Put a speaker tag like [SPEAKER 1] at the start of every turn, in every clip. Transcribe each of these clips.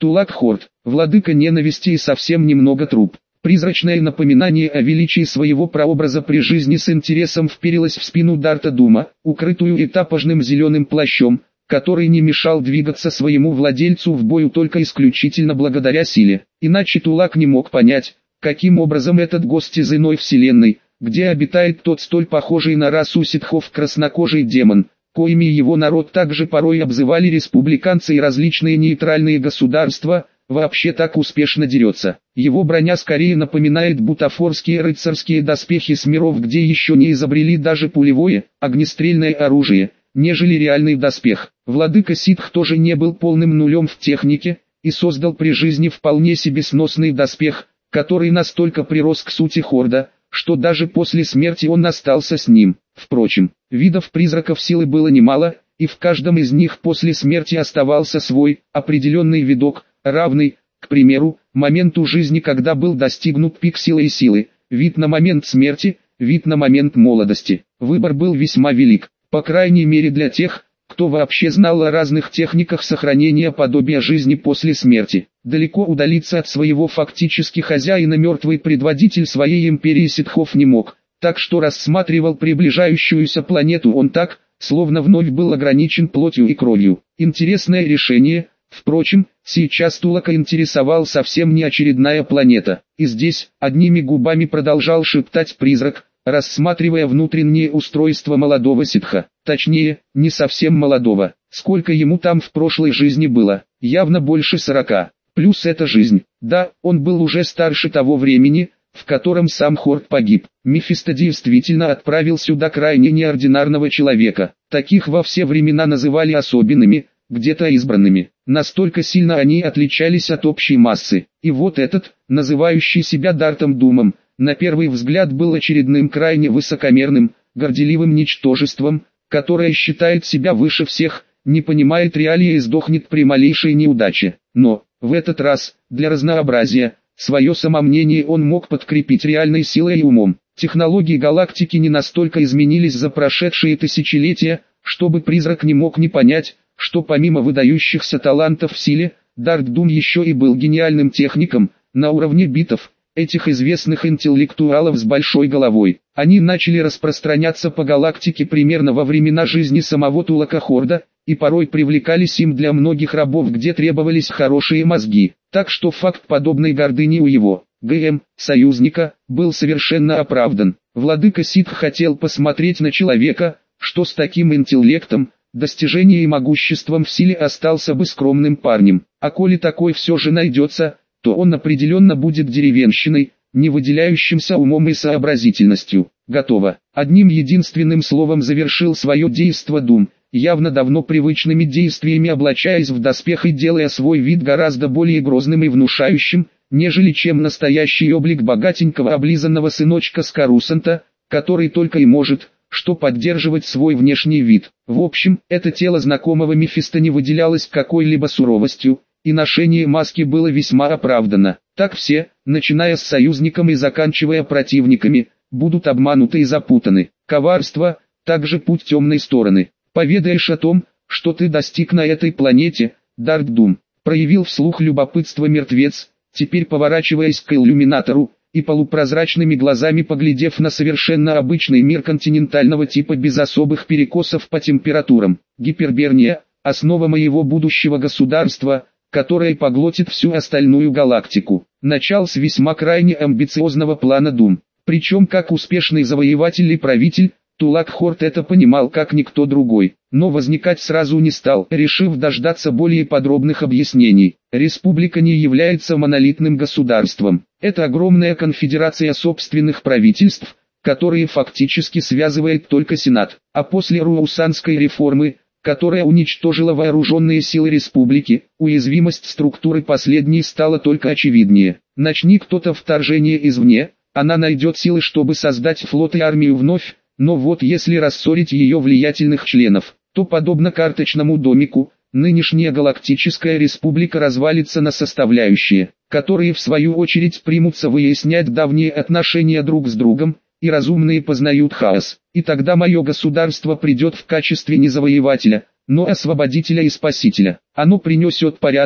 [SPEAKER 1] Тулак-Хорд, владыка ненависти и совсем немного труп. Призрачное напоминание о величии своего прообраза при жизни с интересом вперилось в спину Дарта Дума, укрытую этапажным зеленым плащом, который не мешал двигаться своему владельцу в бою только исключительно благодаря силе. Иначе Тулак не мог понять, каким образом этот гость из иной вселенной, где обитает тот столь похожий на расу ситхов краснокожий демон, коими его народ также порой обзывали республиканцы и различные нейтральные государства, вообще так успешно дерется. Его броня скорее напоминает бутафорские рыцарские доспехи с миров, где еще не изобрели даже пулевое, огнестрельное оружие, нежели реальный доспех. Владыка ситх тоже не был полным нулем в технике, и создал при жизни вполне себе сносный доспех, который настолько прирос к сути Хорда, что даже после смерти он остался с ним. Впрочем, видов призраков силы было немало, и в каждом из них после смерти оставался свой, определенный видок, равный, к примеру, моменту жизни, когда был достигнут пик силы и силы, вид на момент смерти, вид на момент молодости. Выбор был весьма велик, по крайней мере для тех, кто вообще знал о разных техниках сохранения подобия жизни после смерти. Далеко удалиться от своего фактически хозяина мертвый предводитель своей империи ситхов не мог, так что рассматривал приближающуюся планету он так, словно вновь был ограничен плотью и кровью. Интересное решение. Впрочем, сейчас Тулака интересовал совсем не очередная планета. И здесь, одними губами продолжал шептать призрак, рассматривая внутреннее устройство молодого ситха. Точнее, не совсем молодого. Сколько ему там в прошлой жизни было? Явно больше 40. Плюс эта жизнь. Да, он был уже старше того времени, в котором сам Хорд погиб. Мефисто действительно отправил сюда крайне неординарного человека. Таких во все времена называли особенными, где-то избранными. Настолько сильно они отличались от общей массы. И вот этот, называющий себя Дартом Думом, на первый взгляд был очередным крайне высокомерным, горделивым ничтожеством, которое считает себя выше всех, не понимает реалии и сдохнет при малейшей неудаче. Но, в этот раз, для разнообразия, свое самомнение он мог подкрепить реальной силой и умом. Технологии галактики не настолько изменились за прошедшие тысячелетия, чтобы призрак не мог не понять, что помимо выдающихся талантов в силе, Дарт Дум еще и был гениальным техником, на уровне битов, этих известных интеллектуалов с большой головой. Они начали распространяться по галактике примерно во времена жизни самого Тулака Хорда, и порой привлекались им для многих рабов, где требовались хорошие мозги. Так что факт подобной гордыни у его, союзника, был совершенно оправдан. Владыка ситх хотел посмотреть на человека, что с таким интеллектом, достижением и могуществом в силе остался бы скромным парнем. А коли такой все же найдется, то он определенно будет деревенщиной, не выделяющимся умом и сообразительностью. Готово. Одним единственным словом завершил свое действо Дум, явно давно привычными действиями облачаясь в доспех и делая свой вид гораздо более грозным и внушающим, нежели чем настоящий облик богатенького облизанного сыночка Скарусанта, который только и может, что поддерживать свой внешний вид. В общем, это тело знакомого Мефисто не выделялось какой-либо суровостью, и ношение маски было весьма оправдано. Так все, начиная с союзником и заканчивая противниками, будут обмануты и запутаны. Коварство – также путь темной стороны. Поведаешь о том, что ты достиг на этой планете, Дарт Дум, проявил вслух любопытство мертвец, теперь поворачиваясь к иллюминатору, и полупрозрачными глазами поглядев на совершенно обычный мир континентального типа без особых перекосов по температурам. Гиперберния – основа моего будущего государства, которое поглотит всю остальную галактику. Начал с весьма крайне амбициозного плана Дум. Причем как успешный завоеватель и правитель, Тулак Хорд это понимал как никто другой, но возникать сразу не стал, решив дождаться более подробных объяснений. Республика не является монолитным государством. Это огромная конфедерация собственных правительств, которые фактически связывает только Сенат. А после Руусанской реформы, которая уничтожила вооруженные силы республики, уязвимость структуры последней стала только очевиднее. Начни кто-то вторжение извне, она найдет силы, чтобы создать флот и армию вновь, но вот если рассорить ее влиятельных членов, то подобно карточному домику, нынешняя галактическая республика развалится на составляющие, которые в свою очередь примутся выяснять давние отношения друг с другом, и разумные познают хаос. И тогда мое государство придет в качестве не завоевателя, но освободителя и спасителя. Оно принесет порядок,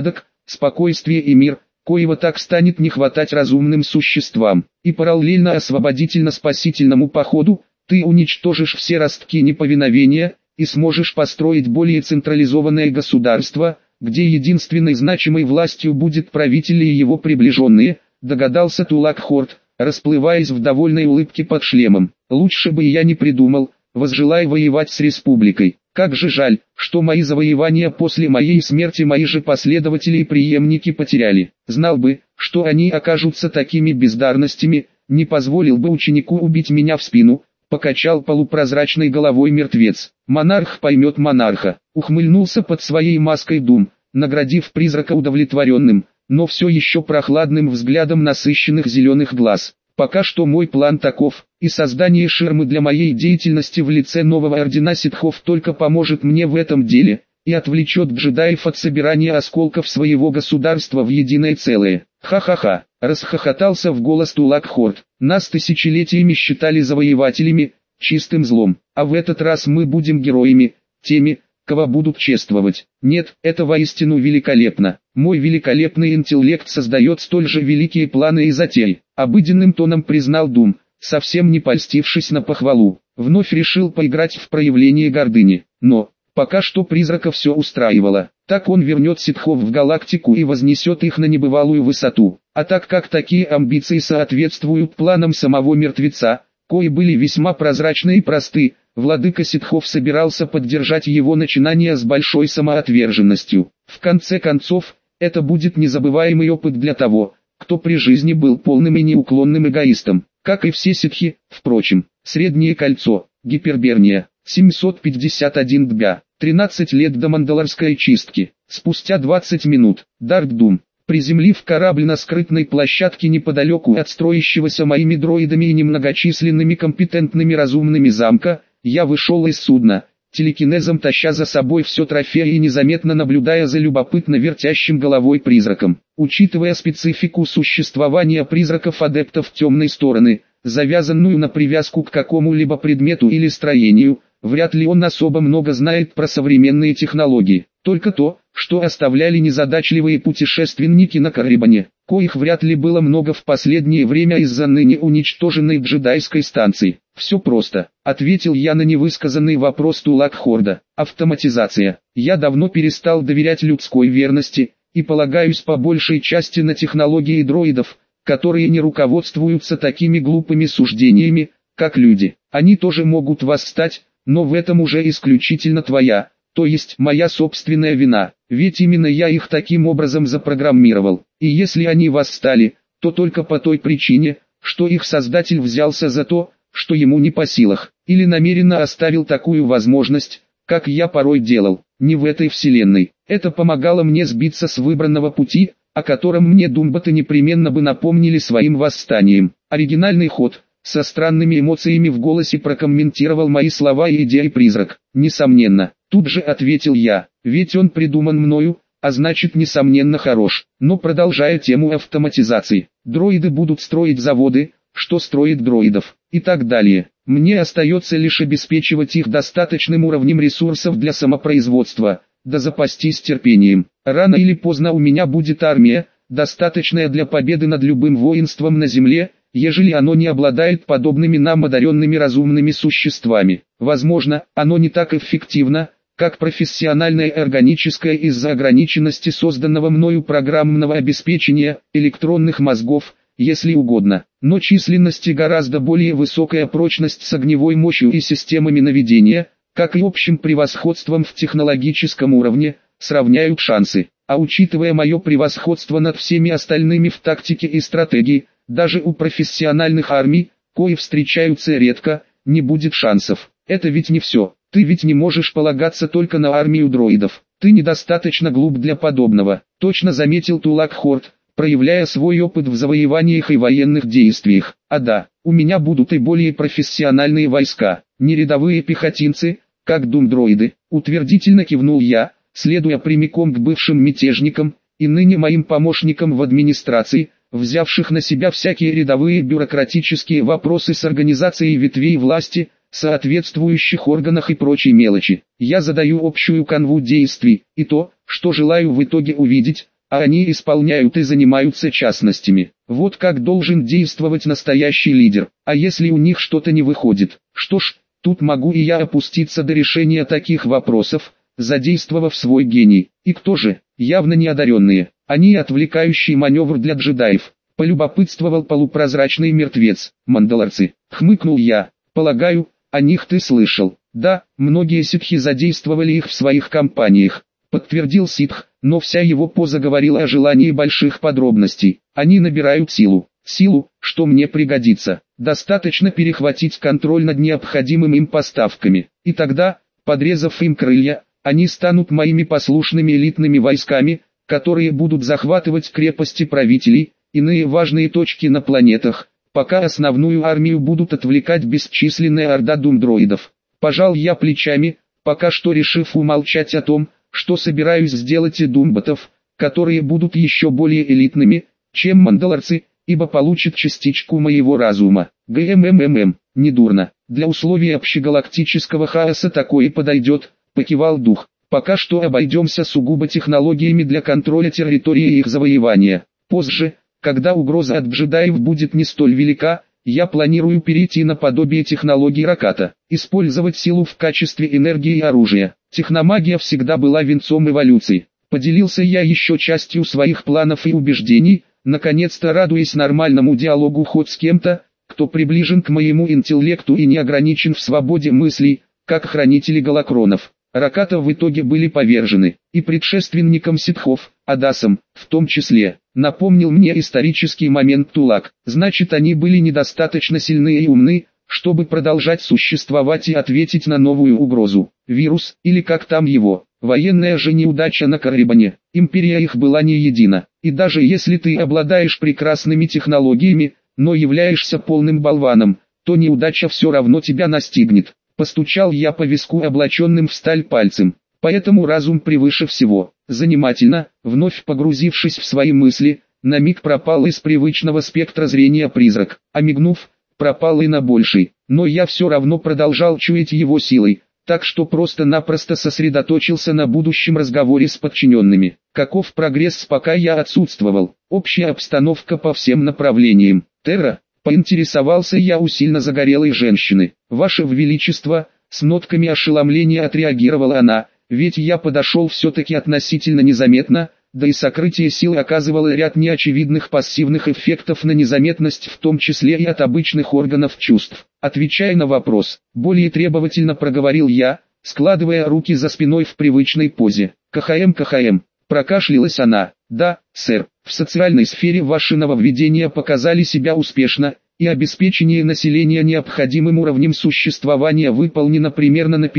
[SPEAKER 1] спокойствие и мир, коего так станет не хватать разумным существам. И параллельно освободительно-спасительному походу, ты уничтожишь все ростки неповиновения, и сможешь построить более централизованное государство, где единственной значимой властью будет правитель и его приближенные, догадался Тулак Хорд, расплываясь в довольной улыбке под шлемом. Лучше бы я не придумал, возжелай воевать с республикой. Как же жаль, что мои завоевания после моей смерти мои же последователи и преемники потеряли. Знал бы, что они окажутся такими бездарностями, не позволил бы ученику убить меня в спину, покачал полупрозрачной головой мертвец. Монарх поймет монарха, ухмыльнулся под своей маской Дум, наградив призрака удовлетворенным, но все еще прохладным взглядом насыщенных зеленых глаз. Пока что мой план таков, и создание ширмы для моей деятельности в лице нового ордена ситхов только поможет мне в этом деле, и отвлечет джедаев от собирания осколков своего государства в единое целое. Ха-ха-ха, расхохотался в голос Тулак Хорд. Нас тысячелетиями считали завоевателями, чистым злом, а в этот раз мы будем героями, теми, кого будут чествовать. Нет, это воистину великолепно. Мой великолепный интеллект создает столь же великие планы и затеи. Обыденным тоном признал Дум, совсем не польстившись на похвалу. Вновь решил поиграть в проявление гордыни. Но, пока что призрака все устраивало. Так он вернет ситхов в галактику и вознесет их на небывалую высоту. А так как такие амбиции соответствуют планам самого мертвеца, кои были весьма прозрачны и просты, владыка ситхов собирался поддержать его начинания с большой самоотверженностью. В конце концов, это будет незабываемый опыт для того, кто при жизни был полным и неуклонным эгоистом. Как и все ситхи, впрочем. Среднее кольцо, гиперберния, 751 дбя, 13 лет до мандалорской чистки. Спустя 20 минут, Дарк Дум, приземлив корабль на скрытной площадке неподалеку от строящегося моими дроидами и немногочисленными компетентными разумными замка, я вышел из судна, телекинезом таща за собой все трофеи и незаметно наблюдая за любопытно вертящим головой призраком. Учитывая специфику существования призраков-адептов темной стороны, завязанную на привязку к какому-либо предмету или строению, вряд ли он особо много знает про современные технологии. Только то, что оставляли незадачливые путешественники на Карибане, коих вряд ли было много в последнее время из-за ныне уничтоженной джедайской станции. «Все просто», — ответил я на невысказанный вопрос Тулак Хорда. «Автоматизация. Я давно перестал доверять людской верности, и полагаюсь по большей части на технологии дроидов, которые не руководствуются такими глупыми суждениями, как люди. Они тоже могут восстать, но в этом уже исключительно твоя, то есть моя собственная вина, ведь именно я их таким образом запрограммировал. И если они восстали, то только по той причине, что их создатель взялся за то, что ему не по силах, или намеренно оставил такую возможность, как я порой делал, не в этой вселенной. Это помогало мне сбиться с выбранного пути, о котором мне думбаты непременно бы напомнили своим восстанием. Оригинальный ход, со странными эмоциями в голосе прокомментировал мои слова и идеи призрак. Несомненно, тут же ответил я, ведь он придуман мною, а значит несомненно хорош. Но продолжая тему автоматизации, дроиды будут строить заводы, что строит дроидов, и так далее. Мне остается лишь обеспечивать их достаточным уровнем ресурсов для самопроизводства, да запастись терпением. Рано или поздно у меня будет армия, достаточная для победы над любым воинством на земле, ежели оно не обладает подобными нам одаренными разумными существами. Возможно, оно не так эффективно, как профессиональное и органическое из-за ограниченности созданного мною программного обеспечения, электронных мозгов, если угодно, но численности гораздо более высокая прочность с огневой мощью и системами наведения, как и общим превосходством в технологическом уровне, сравняют шансы. А учитывая мое превосходство над всеми остальными в тактике и стратегии, даже у профессиональных армий, кои встречаются редко, не будет шансов. Это ведь не все. Ты ведь не можешь полагаться только на армию дроидов. Ты недостаточно глуп для подобного. Точно заметил Тулак Хорд, проявляя свой опыт в завоеваниях и военных действиях. А да, у меня будут и более профессиональные войска, не рядовые пехотинцы, как дум-дроиды. Утвердительно кивнул я, следуя прямиком к бывшим мятежникам, и ныне моим помощникам в администрации, взявших на себя всякие рядовые бюрократические вопросы с организацией ветвей власти, соответствующих органах и прочей мелочи. Я задаю общую канву действий, и то, что желаю в итоге увидеть, а они исполняют и занимаются частностями. Вот как должен действовать настоящий лидер. А если у них что-то не выходит? Что ж, тут могу и я опуститься до решения таких вопросов, задействовав свой гений. И кто же? Явно неодаренные. Они отвлекающий маневр для джедаев. Полюбопытствовал полупрозрачный мертвец. Мандалорцы. Хмыкнул я. Полагаю, о них ты слышал. Да, многие ситхи задействовали их в своих кампаниях. Подтвердил ситх, но вся его поза говорила о желании больших подробностей. Они набирают силу. Силу, что мне пригодится. Достаточно перехватить контроль над необходимыми им поставками. И тогда, подрезав им крылья, они станут моими послушными элитными войсками, которые будут захватывать крепости правителей, иные важные точки на планетах, пока основную армию будут отвлекать бесчисленная орда думдроидов. Пожал я плечами, пока что решив умолчать о том, что собираюсь сделать и думботов, которые будут еще более элитными, чем мандалорцы, ибо получат частичку моего разума. Недурно. Для условий общегалактического хаоса такое подойдет, покивал дух. Пока что обойдемся сугубо технологиями для контроля территории и их завоевания. Позже, когда угроза от джедаев будет не столь велика, я планирую перейти на подобие технологий Раката, использовать силу в качестве энергии и оружия. Техномагия всегда была венцом эволюции. Поделился я еще частью своих планов и убеждений, наконец-то радуясь нормальному диалогу хоть с кем-то, кто приближен к моему интеллекту и не ограничен в свободе мыслей, как хранители голокронов. Раката в итоге были повержены, и предшественником ситхов, Адасом, в том числе, напомнил мне исторический момент Тулак. Значит, они были недостаточно сильны и умны, чтобы продолжать существовать и ответить на новую угрозу. Вирус, или как там его, военная же неудача на Карибане. Империя их была не едина, и даже если ты обладаешь прекрасными технологиями, но являешься полным болваном, то неудача все равно тебя настигнет. Постучал я по виску облаченным в сталь пальцем. Поэтому разум превыше всего. Занимательно, вновь погрузившись в свои мысли, на миг пропал из привычного спектра зрения призрак, а мигнув, пропал и на больший. Но я все равно продолжал чуять его силой, так что просто-напросто сосредоточился на будущем разговоре с подчиненными. Каков прогресс, пока я отсутствовал? Общая обстановка по всем направлениям. Терра? Поинтересовался я у сильно загорелой женщины. «Ваше Величество», с нотками ошеломления отреагировала она, ведь я подошел все-таки относительно незаметно, да и сокрытие силы оказывало ряд неочевидных пассивных эффектов на незаметность, в том числе и от обычных органов чувств. Отвечая на вопрос, более требовательно проговорил я, складывая руки за спиной в привычной позе. КХМ, прокашлялась она. «Да, сэр, в социальной сфере ваши нововведения показали себя успешно, и обеспечение населения необходимым уровнем существования выполнено примерно на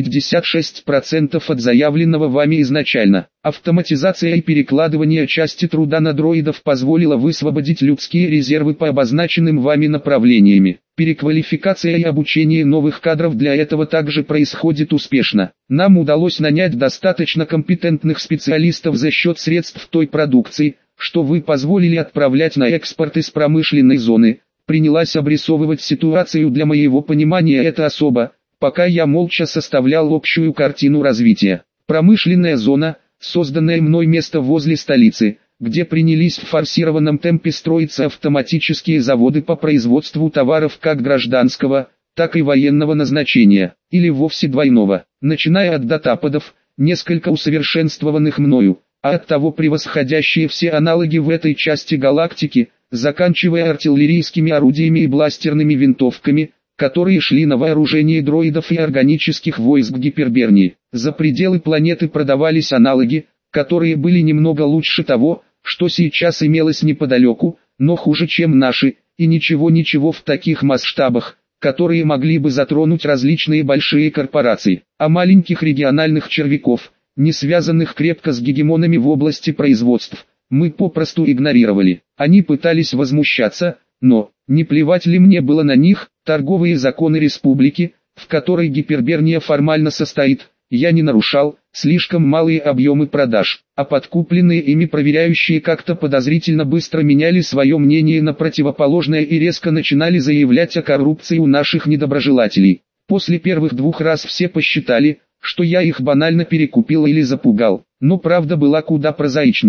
[SPEAKER 1] 56% от заявленного вами изначально. Автоматизация и перекладывание части труда на дроидов позволило высвободить людские резервы по обозначенным вами направлениями. Переквалификация и обучение новых кадров для этого также происходит успешно. Нам удалось нанять достаточно компетентных специалистов за счет средств той продукции, что вы позволили отправлять на экспорт из промышленной зоны. Принялась обрисовывать ситуацию для моего понимания эта особа, пока я молча составлял общую картину развития. Промышленная зона, созданное мной место возле столицы, где принялись в форсированном темпе строиться автоматические заводы по производству товаров как гражданского, так и военного назначения, или вовсе двойного, начиная от датаподов, несколько усовершенствованных мною, а оттого превосходящие все аналоги в этой части галактики, заканчивая артиллерийскими орудиями и бластерными винтовками, которые шли на вооружение дроидов и органических войск Гипербернии. За пределы планеты продавались аналоги, которые были немного лучше того, что сейчас имелось неподалеку, но хуже, чем наши, и ничего в таких масштабах, которые могли бы затронуть различные большие корпорации, а маленьких региональных червяков, не связанных крепко с гегемонами в области производств, мы попросту игнорировали. Они пытались возмущаться, но, не плевать ли мне было на них, торговые законы республики, в которой Гиперберния формально состоит, я не нарушал, слишком малые объемы продаж, а подкупленные ими проверяющие как-то подозрительно быстро меняли свое мнение на противоположное и резко начинали заявлять о коррупции у наших недоброжелателей. После первых 2 раз все посчитали, что я их банально перекупил или запугал, но правда была куда прозаичнее.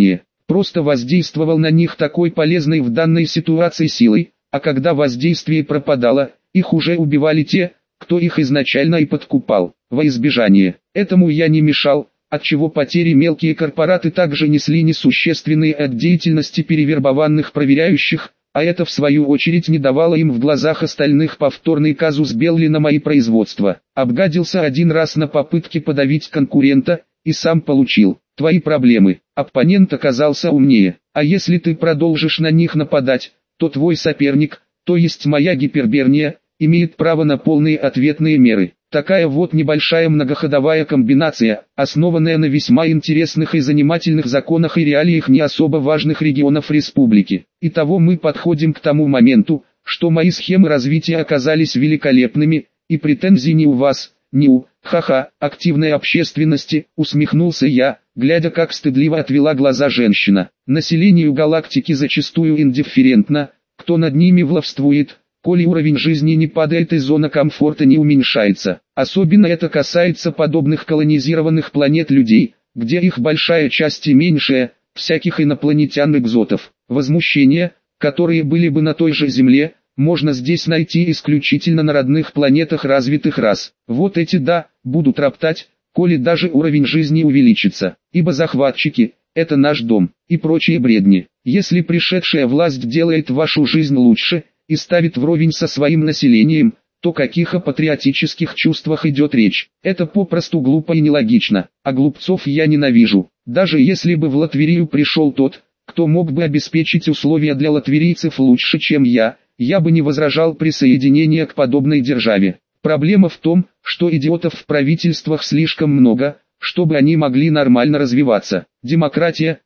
[SPEAKER 1] просто воздействовал на них такой полезной в данной ситуации силой, а когда воздействие пропадало, их уже убивали те, кто их изначально и подкупал. Во избежание этому я не мешал, отчего потери мелкие корпораты также несли несущественные от деятельности перевербованных проверяющих, а это в свою очередь не давало им в глазах остальных повторный казус белли на мои производства. Обгадился один раз на попытке подавить конкурента, и сам получил. Твои проблемы. Оппонент оказался умнее, а если ты продолжишь на них нападать, то твой соперник, то есть моя гиперберния, имеет право на полные ответные меры. Такая вот небольшая многоходовая комбинация, основанная на весьма интересных и занимательных законах и реалиях не особо важных регионов республики. Итого мы подходим к тому моменту, что мои схемы развития оказались великолепными, и претензий ни у вас, ни у, активной общественности, усмехнулся я, глядя как стыдливо отвела глаза женщина. Населению галактики зачастую индифферентно, кто над ними властвует, коли уровень жизни не падает и зона комфорта не уменьшается. Особенно это касается подобных колонизированных планет людей, где их большая часть и меньшая, всяких инопланетян-экзотов. Возмущения, которые были бы на той же Земле, можно здесь найти исключительно на родных планетах развитых рас. Вот эти будут роптать, коли даже уровень жизни увеличится, ибо захватчики – это наш дом, и прочие бредни. Если пришедшая власть делает вашу жизнь лучше и ставит вровень со своим населением, то о каких патриотических чувствах идет речь? Это попросту глупо и нелогично, а глупцов я ненавижу. Даже если бы в Латверию пришел тот, кто мог бы обеспечить условия для латверийцев лучше, чем я бы не возражал присоединения к подобной державе. Проблема в том, что идиотов в правительствах слишком много, чтобы они могли нормально развиваться. Демократия,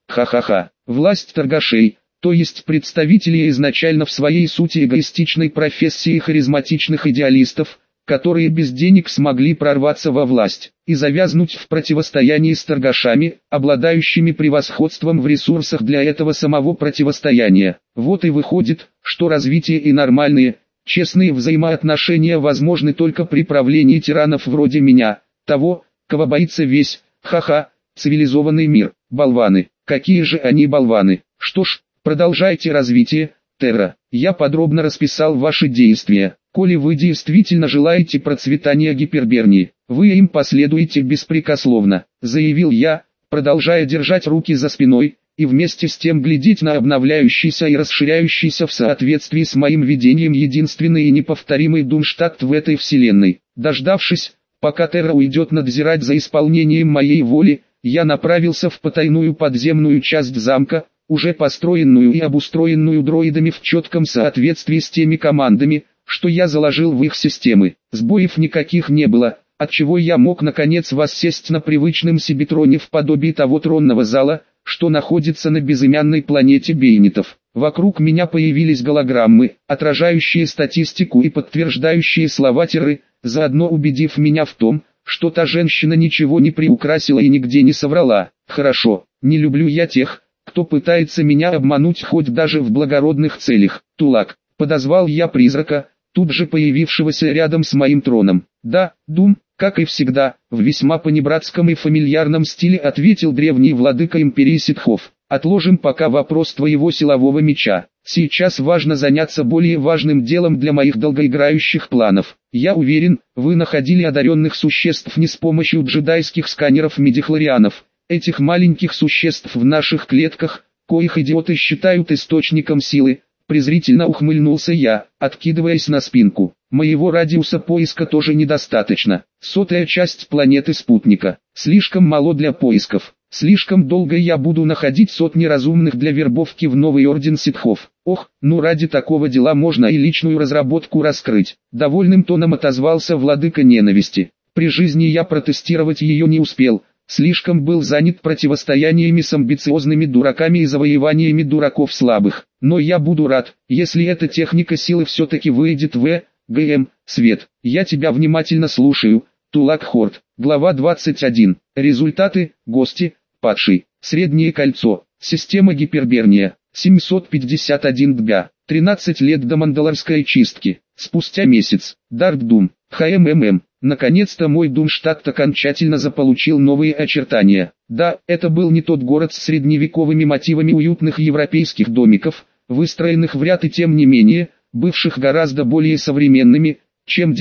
[SPEAKER 1] власть торгашей, то есть представители изначально в своей сути эгоистичной профессии харизматичных идеалистов, которые без денег смогли прорваться во власть и завязнуть в противостоянии с торгашами, обладающими превосходством в ресурсах для этого самого противостояния. Вот и выходит, что развитие и нормальные, честные взаимоотношения возможны только при правлении тиранов вроде меня, того, кого боится весь, цивилизованный мир. Болваны, какие же они болваны. Что ж, продолжайте развитие, Терра. Я подробно расписал ваши действия. Коли вы действительно желаете процветания гипербернии, вы им последуете беспрекословно, заявил я, продолжая держать руки за спиной, и вместе с тем глядеть на обновляющийся и расширяющийся в соответствии с моим видением единственный и неповторимый Дунштадт в этой вселенной. Дождавшись, пока Терра уйдет надзирать за исполнением моей воли, я направился в потайную подземную часть замка, уже построенную и обустроенную дроидами в четком соответствии с теми командами, что я заложил в их системы. Сбоев никаких не было, отчего я мог наконец воссесть на привычном себе троне в подобии того тронного зала, что находится на безымянной планете бейнетов. Вокруг меня появились голограммы, отражающие статистику и подтверждающие слова Терры, заодно убедив меня в том, что та женщина ничего не приукрасила и нигде не соврала. Хорошо, не люблю я тех, кто пытается меня обмануть хоть даже в благородных целях. Тулак, подозвал я призрака, тут же появившегося рядом с моим троном. Да, Дум, как и всегда, в весьма понебратском и фамильярном стиле ответил древний владыка империи ситхов. Отложим пока вопрос твоего силового меча. Сейчас важно заняться более важным делом для моих долгоиграющих планов. Я уверен, вы находили одаренных существ не с помощью джедайских сканеров медихлорианов. Этих маленьких существ в наших клетках, коих идиоты считают источником силы, презрительно ухмыльнулся я, откидываясь на спинку. Моего радиуса поиска тоже недостаточно. 100-я часть планеты спутника. Слишком мало для поисков. Слишком долго я буду находить сотни разумных для вербовки в новый орден ситхов. Ох, ну ради такого дела можно и личную разработку раскрыть. Довольным тоном отозвался владыка ненависти. При жизни я протестировать ее не успел. Слишком был занят противостояниями с амбициозными дураками и завоеваниями дураков слабых. Но я буду рад, если эта техника силы все-таки выйдет в свет. Я тебя внимательно слушаю, Тулак Хорд. Глава 21. Результаты, гости, падший. Среднее кольцо. Система гиперберния. 751 дбя. 13 лет до мандалорской чистки. Спустя месяц. Дарт Дум. Наконец-то мой Думштадт окончательно заполучил новые очертания. Да, это был не тот город с средневековыми мотивами уютных европейских домиков, выстроенных в ряд и тем не менее, бывших гораздо более современными, чем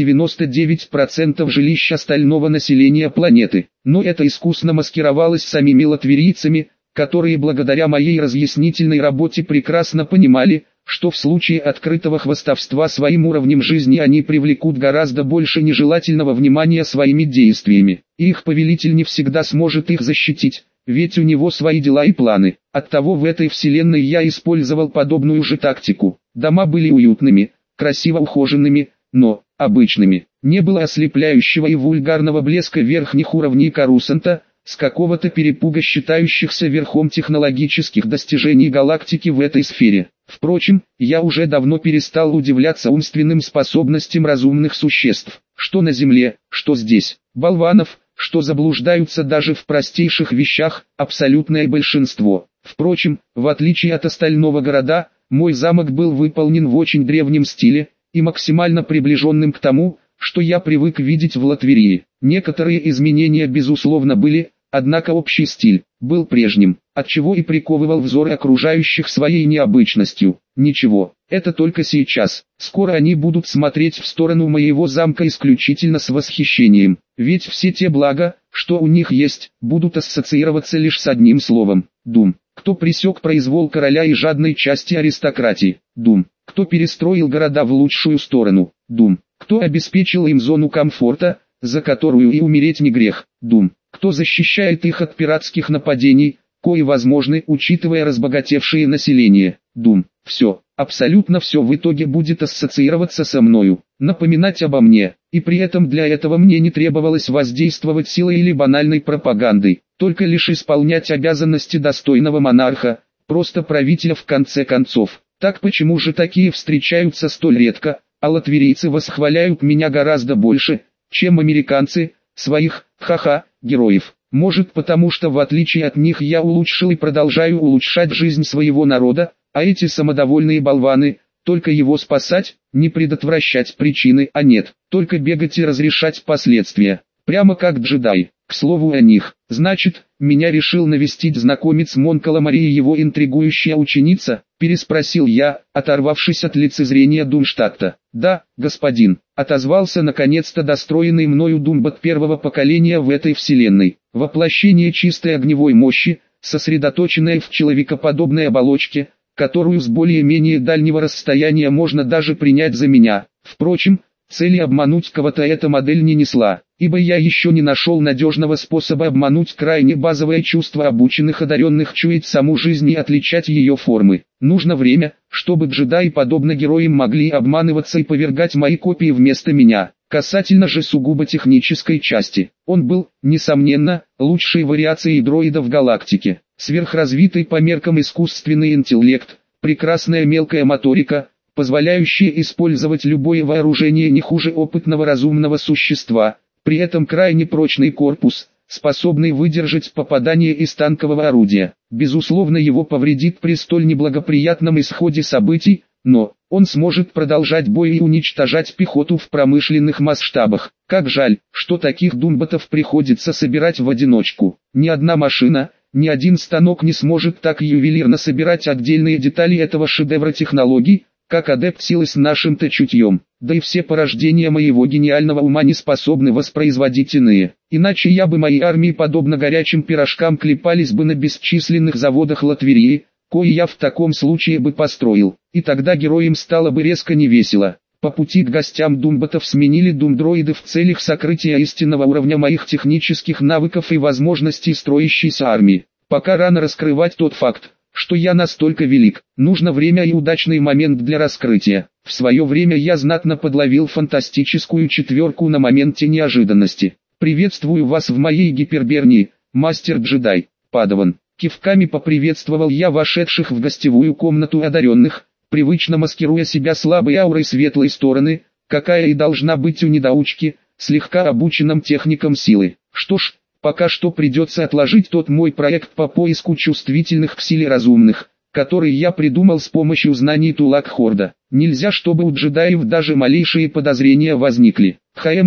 [SPEAKER 1] 99% жилищ остального населения планеты. Но это искусно маскировалось самими латвийцами, которые благодаря моей разъяснительной работе прекрасно понимали, что в случае открытого хвастовства своим уровнем жизни они привлекут гораздо больше нежелательного внимания своими действиями. И их повелитель не всегда сможет их защитить, ведь у него свои дела и планы. Оттого в этой вселенной я использовал подобную же тактику. Дома были уютными, красиво ухоженными, но обычными. Не было ослепляющего и вульгарного блеска верхних уровней Корусанта, с какого-то перепуга считающихся верхом технологических достижений галактики в этой сфере. Впрочем, я уже давно перестал удивляться умственным способностям разумных существ, что на Земле, что здесь, болванов, что заблуждаются даже в простейших вещах, абсолютное большинство. Впрочем, в отличие от остального города, мой замок был выполнен в очень древнем стиле, и максимально приближенным к тому, что я привык видеть в Латвии. Некоторые изменения безусловно были, однако общий стиль был прежним, отчего и приковывал взоры окружающих своей необычностью. Ничего, это только сейчас. Скоро они будут смотреть в сторону моего замка исключительно с восхищением, ведь все те блага, что у них есть, будут ассоциироваться лишь с одним словом – Дум. Кто пресек произвол короля и жадной части аристократии? Дум. Кто перестроил города в лучшую сторону? Дум. Кто обеспечил им зону комфорта, за которую и умереть не грех? Дум. Кто защищает их от пиратских нападений, кои возможны, учитывая разбогатевшее население? Дум. Все, абсолютно все в итоге будет ассоциироваться со мною, напоминать обо мне, и при этом для этого мне не требовалось воздействовать силой или банальной пропагандой, только лишь исполнять обязанности достойного монарха, просто правителя в конце концов. Так почему же такие встречаются столь редко, а латвийцы восхваляют меня гораздо больше, чем американцы, своих, героев? Может потому что в отличие от них я улучшил и продолжаю улучшать жизнь своего народа, а эти самодовольные болваны, только его спасать, не предотвращать причины, а нет, только бегать и разрешать последствия, прямо как джедай. К слову о них, значит, меня решил навестить знакомец Монкала Мария, его интригующая ученица, переспросил я, оторвавшись от лицезрения Думштадта. Да, господин, отозвался наконец-то достроенный мною Думбат первого поколения в этой вселенной, воплощение чистой огневой мощи, сосредоточенное в человекоподобной оболочке, которую с более-менее дальнего расстояния можно даже принять за меня. Впрочем, цели обмануть кого-то эта модель не несла, ибо я еще не нашел надежного способа обмануть крайне базовое чувство обученных одаренных чуять саму жизнь и отличать ее формы. Нужно время, чтобы джедаи подобно героям могли обманываться и повергать мои копии вместо меня. Касательно же сугубо технической части, он был, несомненно, лучшей вариацией дроида в галактике. Сверхразвитый по меркам искусственный интеллект, прекрасная мелкая моторика, позволяющая использовать любое вооружение не хуже опытного разумного существа, при этом крайне прочный корпус, способный выдержать попадание из танкового орудия. Безусловно, его повредит при столь неблагоприятном исходе событий, но он сможет продолжать бой и уничтожать пехоту в промышленных масштабах. Как жаль, что таких думботов приходится собирать в одиночку. Ни одна машина, ни один станок не сможет так ювелирно собирать отдельные детали этого шедевра технологий, как адепт силы с нашим-то чутьем. Да и все порождения моего гениального ума не способны воспроизводить иные. Иначе я бы моей армии подобно горячим пирожкам клепались бы на бесчисленных заводах Латвии, кои я в таком случае бы построил. И тогда героям стало бы резко невесело. По пути к гостям думботов сменили думдроиды в целях сокрытия истинного уровня моих технических навыков и возможностей строящейся армии. Пока рано раскрывать тот факт, что я настолько велик, нужно время и удачный момент для раскрытия. В свое время я знатно подловил фантастическую четверку на моменте неожиданности. Приветствую вас в моей гипербернии, мастер-джедай, Падаван. Кивками поприветствовал я вошедших в гостевую комнату одаренных, привычно маскируя себя слабой аурой светлой стороны, какая и должна быть у недоучки, слегка обученным техникам силы. Что ж, пока что придется отложить тот мой проект по поиску чувствительных к силе разумных, который я придумал с помощью знаний Тулак Хорда. Нельзя, чтобы у джедаев даже малейшие подозрения возникли.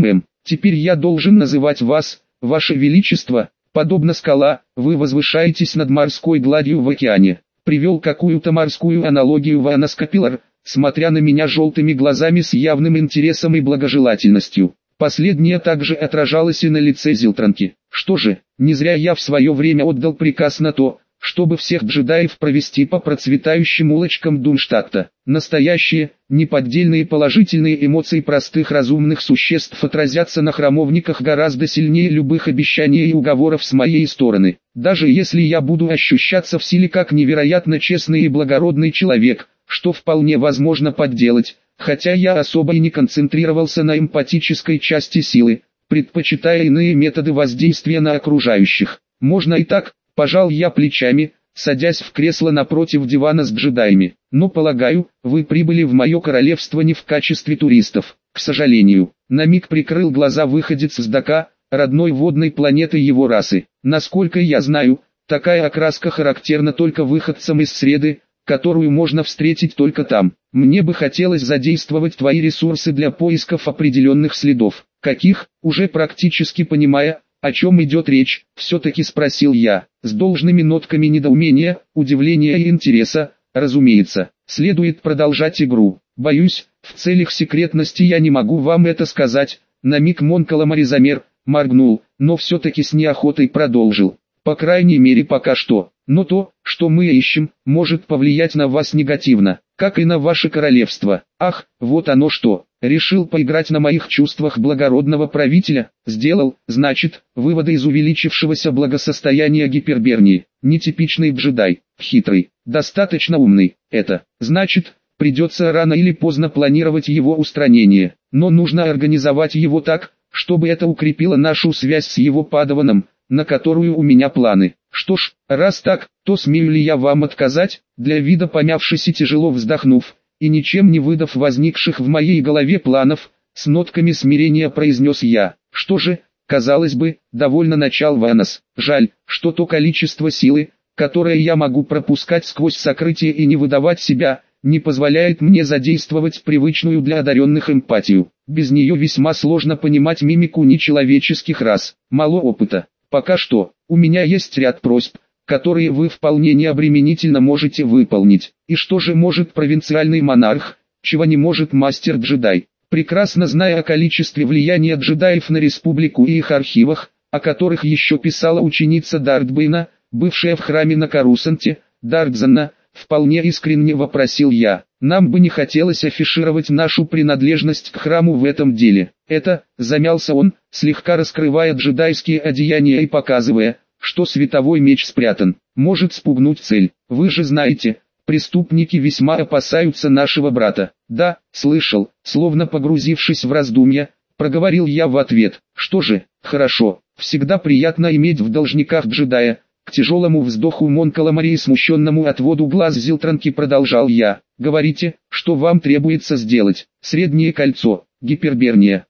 [SPEAKER 1] Теперь я должен называть вас, ваше величество, подобно скала, вы возвышаетесь над морской гладью в океане. Привел какую-то морскую аналогию Ванос Капиллар, смотря на меня желтыми глазами с явным интересом и благожелательностью. Последнее также отражалось и на лице Зилтранки. Что же, не зря я в свое время отдал приказ на то, чтобы всех джедаев провести по процветающим улочкам Дунштадта. Настоящие, неподдельные положительные эмоции простых разумных существ отразятся на храмовниках гораздо сильнее любых обещаний и уговоров с моей стороны. Даже если я буду ощущаться в силе как невероятно честный и благородный человек, что вполне возможно подделать, хотя я особо и не концентрировался на эмпатической части силы, предпочитая иные методы воздействия на окружающих. Можно и так. Пожал я плечами, садясь в кресло напротив дивана с джедаями. Но полагаю, вы прибыли в мое королевство не в качестве туристов. К сожалению, на миг прикрыл глаза выходец с Дака, родной водной планеты его расы. Насколько я знаю, такая окраска характерна только выходцам из среды, которую можно встретить только там. Мне бы хотелось задействовать твои ресурсы для поисков определенных следов. Каких, уже практически понимая, о чем идет речь, все-таки спросил я, с должными нотками недоумения, удивления и интереса. Разумеется, следует продолжать игру. Боюсь, в целях секретности я не могу вам это сказать. На миг Мон Calamari замер, моргнул, но все-таки с неохотой продолжил. По крайней мере пока что. Но то, что мы ищем, может повлиять на вас негативно, как и на ваше королевство. Ах, вот оно что. Решил поиграть на моих чувствах благородного правителя? Сделал, значит, выводы из увеличившегося благосостояния Гипербернии. Нетипичный джедай, хитрый, достаточно умный. Это, значит, придется рано или поздно планировать его устранение. Но нужно организовать его так, чтобы это укрепило нашу связь с его падаваном, на которую у меня планы. Что ж, раз так, то смею ли я вам отказать? Для вида помявшись и тяжело вздохнув, и ничем не выдав возникших в моей голове планов, с нотками смирения произнес я. Что же, казалось бы, довольно начал Ванос. Жаль, что то количество силы, которое я могу пропускать сквозь сокрытие и не выдавать себя, не позволяет мне задействовать привычную для одаренных эмпатию. Без нее весьма сложно понимать мимику нечеловеческих рас. Мало опыта. Пока что, у меня есть ряд просьб, которые вы вполне необременительно можете выполнить. И что же может провинциальный монарх, чего не может мастер-джедай? Прекрасно зная о количестве влияния джедаев на республику и их архивах, о которых еще писала ученица Дартбейна, бывшая в храме на Карусанте, Дартзанна, вполне искренне вопросил я. Нам бы не хотелось афишировать нашу принадлежность к храму в этом деле. Это, замялся он, слегка раскрывая джедайские одеяния и показывая, что световой меч спрятан, может спугнуть цель. Вы же знаете, преступники весьма опасаются нашего брата. Да, слышал, словно погрузившись в раздумья, проговорил я в ответ. Что же, хорошо, всегда приятно иметь в должниках джедая. К тяжелому вздоху Мон Calamari и смущенному отводу глаз Зилтранки продолжал я. Говорите, что вам требуется сделать. Среднее кольцо, Гиперберния,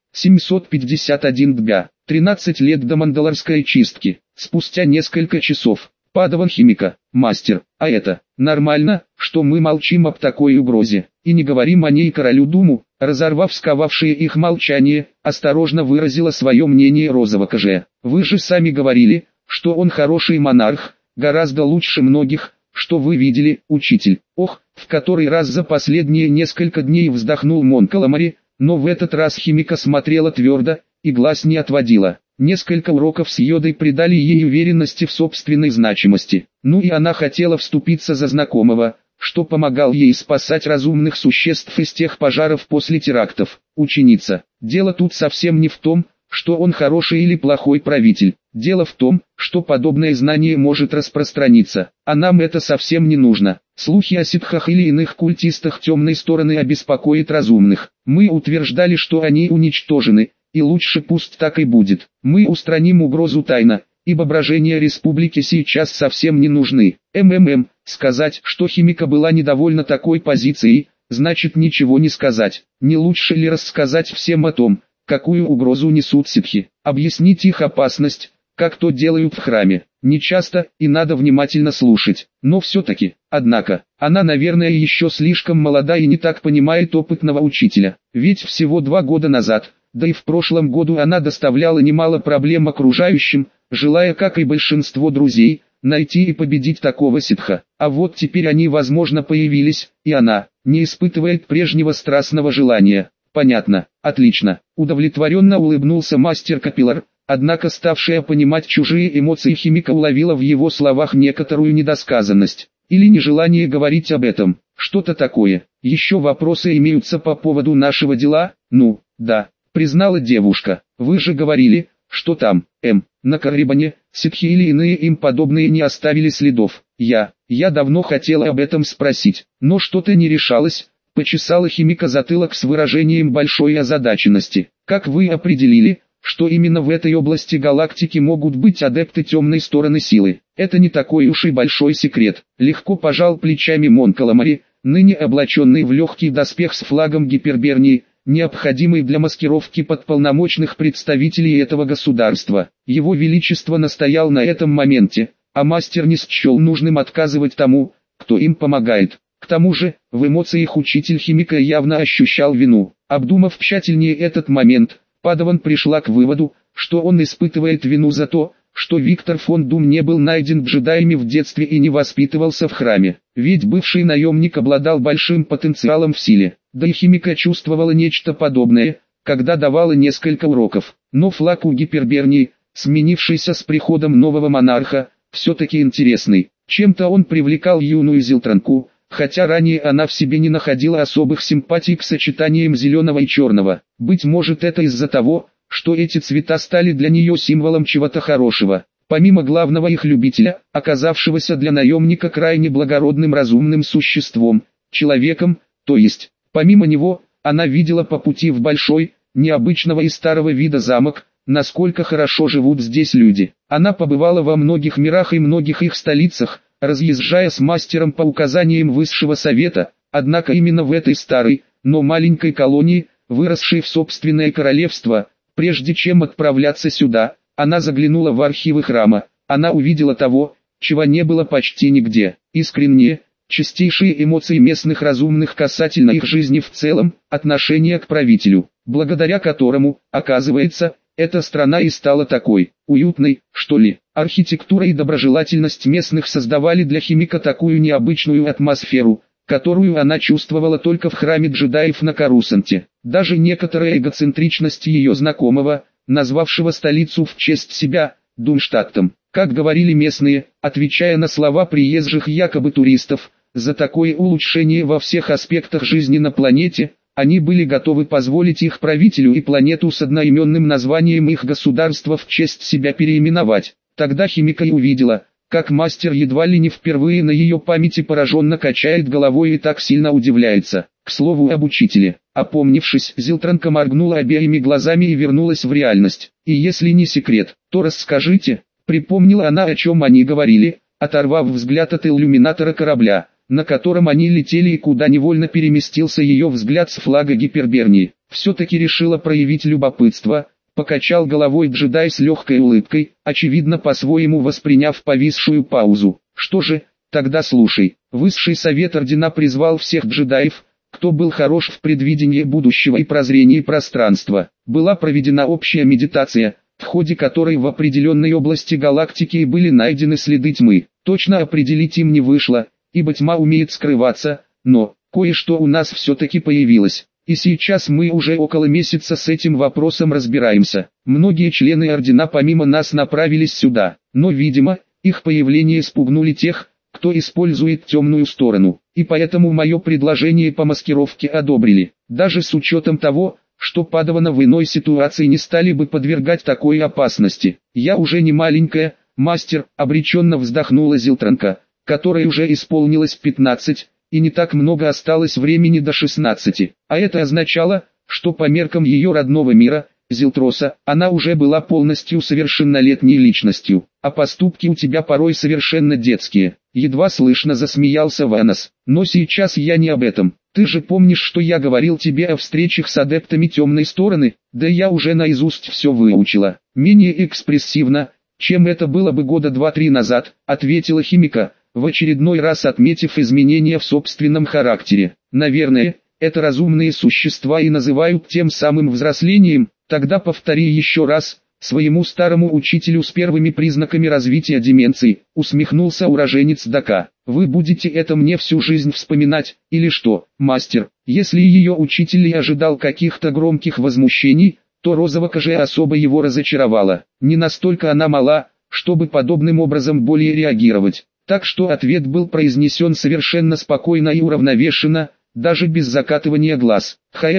[SPEAKER 1] 751 дга, 13 лет до мандалорской чистки. Спустя несколько часов. Падаван химика, мастер. А это, нормально, что мы молчим об такой угрозе, и не говорим о ней королю Думу. Разорвав сковавшее их молчание, осторожно выразила свое мнение розовокожая. Вы же сами говорили, что он хороший монарх, гораздо лучше многих, что вы видели, учитель. Ох, в который раз за последние несколько дней вздохнул Мон Calamari, но в этот раз химика смотрела твердо, и глаз не отводила. Несколько уроков с йодой придали ей уверенности в собственной значимости. Ну и она хотела вступиться за знакомого, что помогал ей спасать разумных существ из тех пожаров после терактов. Ученица, дело тут совсем не в том, что он хороший или плохой правитель. Дело в том, что подобное знание может распространиться, а нам это совсем не нужно. Слухи о ситхах или иных культистах темной стороны обеспокоят разумных. Мы утверждали, что они уничтожены, и лучше пусть так и будет. Мы устраним угрозу тайно, ибо брожения республики сейчас совсем не нужны. Сказать, что химика была недовольна такой позицией, значит ничего не сказать. Не лучше ли рассказать всем о том, какую угрозу несут ситхи, объяснить их опасность, как то делают в храме. не часто, и надо внимательно слушать. Но все-таки, однако, она, наверное, еще слишком молода и не так понимает опытного учителя. Ведь всего 2 года назад, да и в прошлом году она доставляла немало проблем окружающим, желая, как и большинство друзей, найти и победить такого ситха. А вот теперь они, возможно, появились, и она не испытывает прежнего страстного желания. Понятно, отлично. Удовлетворенно улыбнулся мастер Капиллар, однако ставшая понимать чужие эмоции химика уловила в его словах некоторую недосказанность. Или нежелание говорить об этом. Что-то такое. Еще вопросы имеются по поводу нашего дела? Ну, да, признала девушка. Вы же говорили, что там, на Карибане, ситхи или иные им подобные не оставили следов. Я давно хотела об этом спросить, но что-то не решалась, почесала химика затылок с выражением большой озадаченности. Как вы определили, что именно в этой области галактики могут быть адепты темной стороны силы? Это не такой уж и большой секрет. Легко пожал плечами Мон Каламари, ныне облаченный в легкий доспех с флагом Гипербернии, необходимый для маскировки подполномочных представителей этого государства. Его Величество настоял на этом моменте, а мастер не счел нужным отказывать тому, кто им помогает. К тому же, в эмоциях учитель химика явно ощущал вину. Обдумав тщательнее этот момент, Падаван пришла к выводу, что он испытывает вину за то, что Виктор фон Дум не был найден джедаями в детстве и не воспитывался в храме. Ведь бывший наемник обладал большим потенциалом в силе. Да и химика чувствовала нечто подобное, когда давала несколько уроков. Но флаг у Гипербернии, сменившийся с приходом нового монарха, все-таки интересный. Чем-то он привлекал юную Зилтранку, хотя ранее она в себе не находила особых симпатий к сочетаниям зеленого и черного. Быть может, это из-за того, что эти цвета стали для нее символом чего-то хорошего. Помимо главного их любителя, оказавшегося для наемника крайне благородным разумным существом, человеком, то есть, помимо него, она видела по пути в большой, необычного и старого вида замок, насколько хорошо живут здесь люди. Она побывала во многих мирах и многих их столицах, разъезжая с мастером по указаниям высшего совета, однако именно в этой старой, но маленькой колонии, выросшей в собственное королевство, прежде чем отправляться сюда, она заглянула в архивы храма. Она увидела того, чего не было почти нигде. Искренние, чистейшие эмоции местных разумных касательно их жизни в целом, отношения к правителю, благодаря которому, оказывается, эта страна и стала такой, уютной, что ли. Архитектура и доброжелательность местных создавали для химика такую необычную атмосферу, которую она чувствовала только в храме джедаев на Карусанте. Даже некоторая эгоцентричность ее знакомого, назвавшего столицу в честь себя, Думштадтом. Как говорили местные, отвечая на слова приезжих якобы туристов, за такое улучшение во всех аспектах жизни на планете, они были готовы позволить их правителю и планету с одноименным названием их государства в честь себя переименовать. Тогда химика и увидела, как мастер едва ли не впервые на ее памяти пораженно качает головой и так сильно удивляется. К слову об учителе. Опомнившись, Зилтранка моргнула обеими глазами и вернулась в реальность. И если не секрет, то расскажите. Припомнила она, о чем они говорили, оторвав взгляд от иллюминатора корабля, на котором они летели, и куда невольно переместился ее взгляд с флага Гипербернии. Все-таки решила проявить любопытство. Покачал головой джедай с легкой улыбкой, очевидно по-своему восприняв повисшую паузу. Что же, тогда слушай. Высший совет ордена призвал всех джедаев, кто был хорош в предвидении будущего и прозрении пространства. Была проведена общая медитация, в ходе которой в определенной области галактики были найдены следы тьмы. Точно определить им не вышло, ибо тьма умеет скрываться, но кое-что у нас все-таки появилось. И сейчас мы уже около месяца с этим вопросом разбираемся. Многие члены ордена помимо нас направились сюда, но, видимо, их появление спугнули тех, кто использует темную сторону. И поэтому мое предложение по маскировке одобрили. Даже с учетом того, что Падавана в иной ситуации не стали бы подвергать такой опасности. Я уже не маленькая, мастер, обреченно вздохнула Зилтранка, которой уже исполнилось 15, и не так много осталось времени до 16. А это означало, что по меркам ее родного мира, Зилтроса, она уже была полностью совершеннолетней личностью. А поступки у тебя порой совершенно детские. Едва слышно засмеялся Ванос. Но сейчас я не об этом. Ты же помнишь, что я говорил тебе о встречах с адептами темной стороны? Да я уже наизусть все выучила. Менее экспрессивно, чем это было бы года 2-3 назад, ответила Химика, в очередной раз отметив изменения в собственном характере. Наверное, это разумные существа и называют тем самым взрослением. Тогда повтори еще раз, своему старому учителю с первыми признаками развития деменции, усмехнулся уроженец Дака. Вы будете это мне всю жизнь вспоминать, или что, мастер? Если ее учитель и ожидал каких-то громких возмущений, то розовка же особо его разочаровала. Не настолько она мала, чтобы подобным образом более реагировать. Так что ответ был произнесен совершенно спокойно и уравновешенно, даже без закатывания глаз.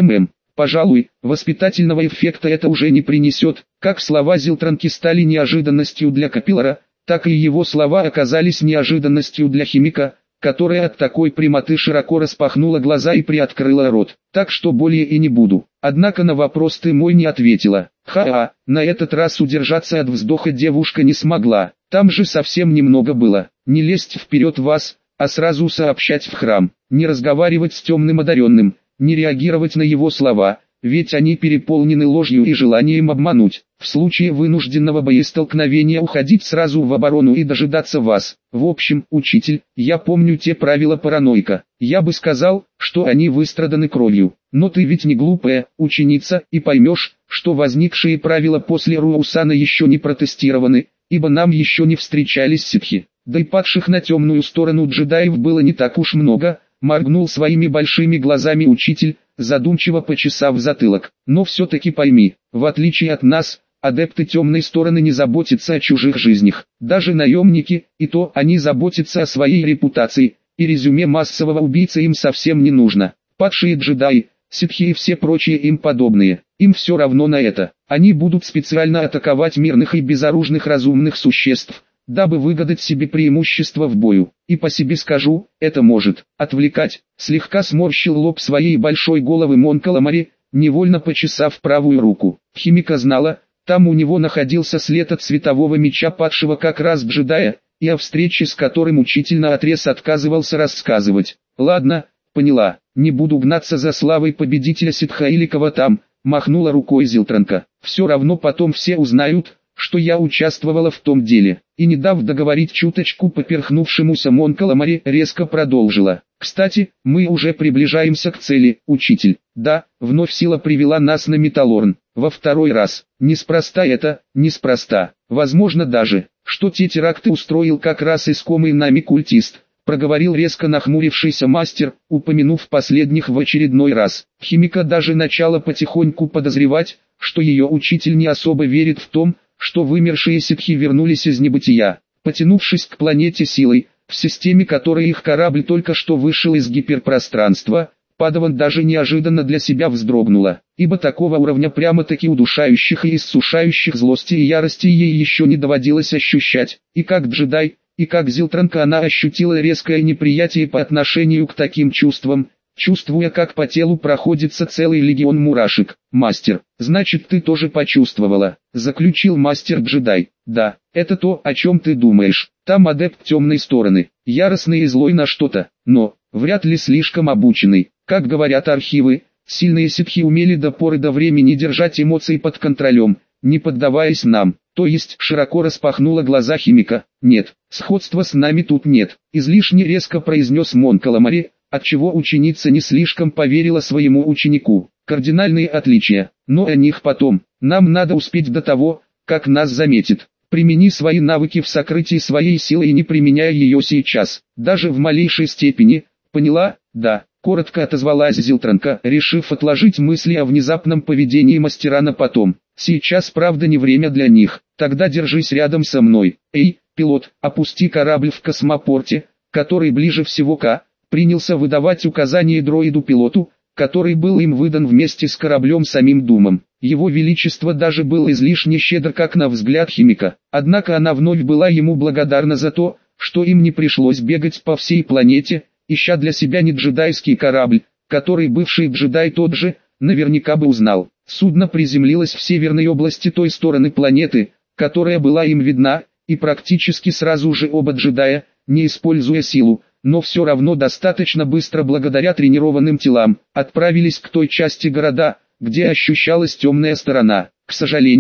[SPEAKER 1] Пожалуй, воспитательного эффекта это уже не принесет. Как слова Зилтранки стали неожиданностью для Капиллара, так и его слова оказались неожиданностью для Химика, которая от такой прямоты широко распахнула глаза и приоткрыла рот. Так что более и не буду. Однако на вопрос ты мой не ответила. На этот раз удержаться от вздоха девушка не смогла. Там же совсем немного было. Не лезть вперед вас, а сразу сообщать в храм. Не разговаривать с темным одаренным, не реагировать на его слова, ведь они переполнены ложью и желанием обмануть. В случае вынужденного боестолкновения уходить сразу в оборону и дожидаться вас. В общем, учитель, я помню те правила параноика. Я бы сказал, что они выстраданы кровью. Но ты ведь не глупая ученица и поймешь, что возникшие правила после Руусана еще не протестированы, ибо нам еще не встречались ситхи. Да и падших на темную сторону джедаев было не так уж много, моргнул своими большими глазами учитель, задумчиво почесав затылок. Но все-таки пойми, в отличие от нас, адепты темной стороны не заботятся о чужих жизнях. Даже наемники, и то они заботятся о своей репутации, и резюме массового убийцы им совсем не нужно. Падшие джедаи, ситхи и все прочие им подобные, им все равно на это. Они будут специально атаковать мирных и безоружных разумных существ, дабы выгадать себе преимущество в бою. И по себе скажу, это может отвлекать. Слегка сморщил лоб своей большой головы Мон Каламари, невольно почесав правую руку. Химика знала, там у него находился след от светового меча падшего как раз джедая, и о встрече с которым учитель наотрез отказывался рассказывать. Ладно, поняла, не буду гнаться за славой победителя ситха или кого там, махнула рукой Зилтранка. Все равно потом все узнают, что я участвовала в том деле. И не дав договорить чуточку поперхнувшемуся Мон Каламари, резко продолжила. Кстати, мы уже приближаемся к цели, учитель. Да, вновь сила привела нас на Металлорн. Во второй раз. Неспроста это, неспроста. Возможно даже, что те теракты устроил как раз искомый нами культист, проговорил резко нахмурившийся мастер, упомянув последних в очередной раз. Химика даже начала потихоньку подозревать, что ее учитель не особо верит в том, что вымершие ситхи вернулись из небытия, потянувшись к планете силой, в системе которой их корабль только что вышел из гиперпространства. Падаван даже неожиданно для себя вздрогнула, ибо такого уровня прямо-таки удушающих и иссушающих злости и ярости ей еще не доводилось ощущать, и как джедай, и как Зилтранка она ощутила резкое неприятие по отношению к таким чувствам, чувствуя, как по телу проходится целый легион мурашек. «Мастер, значит ты тоже почувствовала», — заключил мастер-джедай. «Да, это то, о чем ты думаешь. Там адепт темной стороны, яростный и злой на что-то, но вряд ли слишком обученный. Как говорят архивы, сильные ситхи умели до поры до времени держать эмоции под контролем, не поддаваясь нам». То есть широко распахнула глаза Химика. «Нет, сходства с нами тут нет», — излишне резко произнес Мон Каламари, отчего ученица не слишком поверила своему ученику. «Кардинальные отличия, но о них потом. Нам надо успеть до того, как нас заметит. Примени свои навыки в сокрытии своей силы и не применяя ее сейчас, даже в малейшей степени. Поняла?» «Да», — коротко отозвалась Зилтранка, решив отложить мысли о внезапном поведении мастера на потом. «Сейчас правда не время для них. Тогда держись рядом со мной. Эй, пилот, опусти корабль в космопорте, который ближе всего к...» Принялся выдавать указания дроиду-пилоту, который был им выдан вместе с кораблем самим Думом. Его Величество даже был излишне щедр как на взгляд Химика. Однако она вновь была ему благодарна за то, что им не пришлось бегать по всей планете, ища для себя не джедайский корабль, который бывший джедай тот же, наверняка бы узнал. Судно приземлилось в северной области той стороны планеты, которая была им видна, и практически сразу же оба джедая, не используя силу, но все равно достаточно быстро благодаря тренированным телам, отправились к той части города, где ощущалась темная сторона. К сожалению,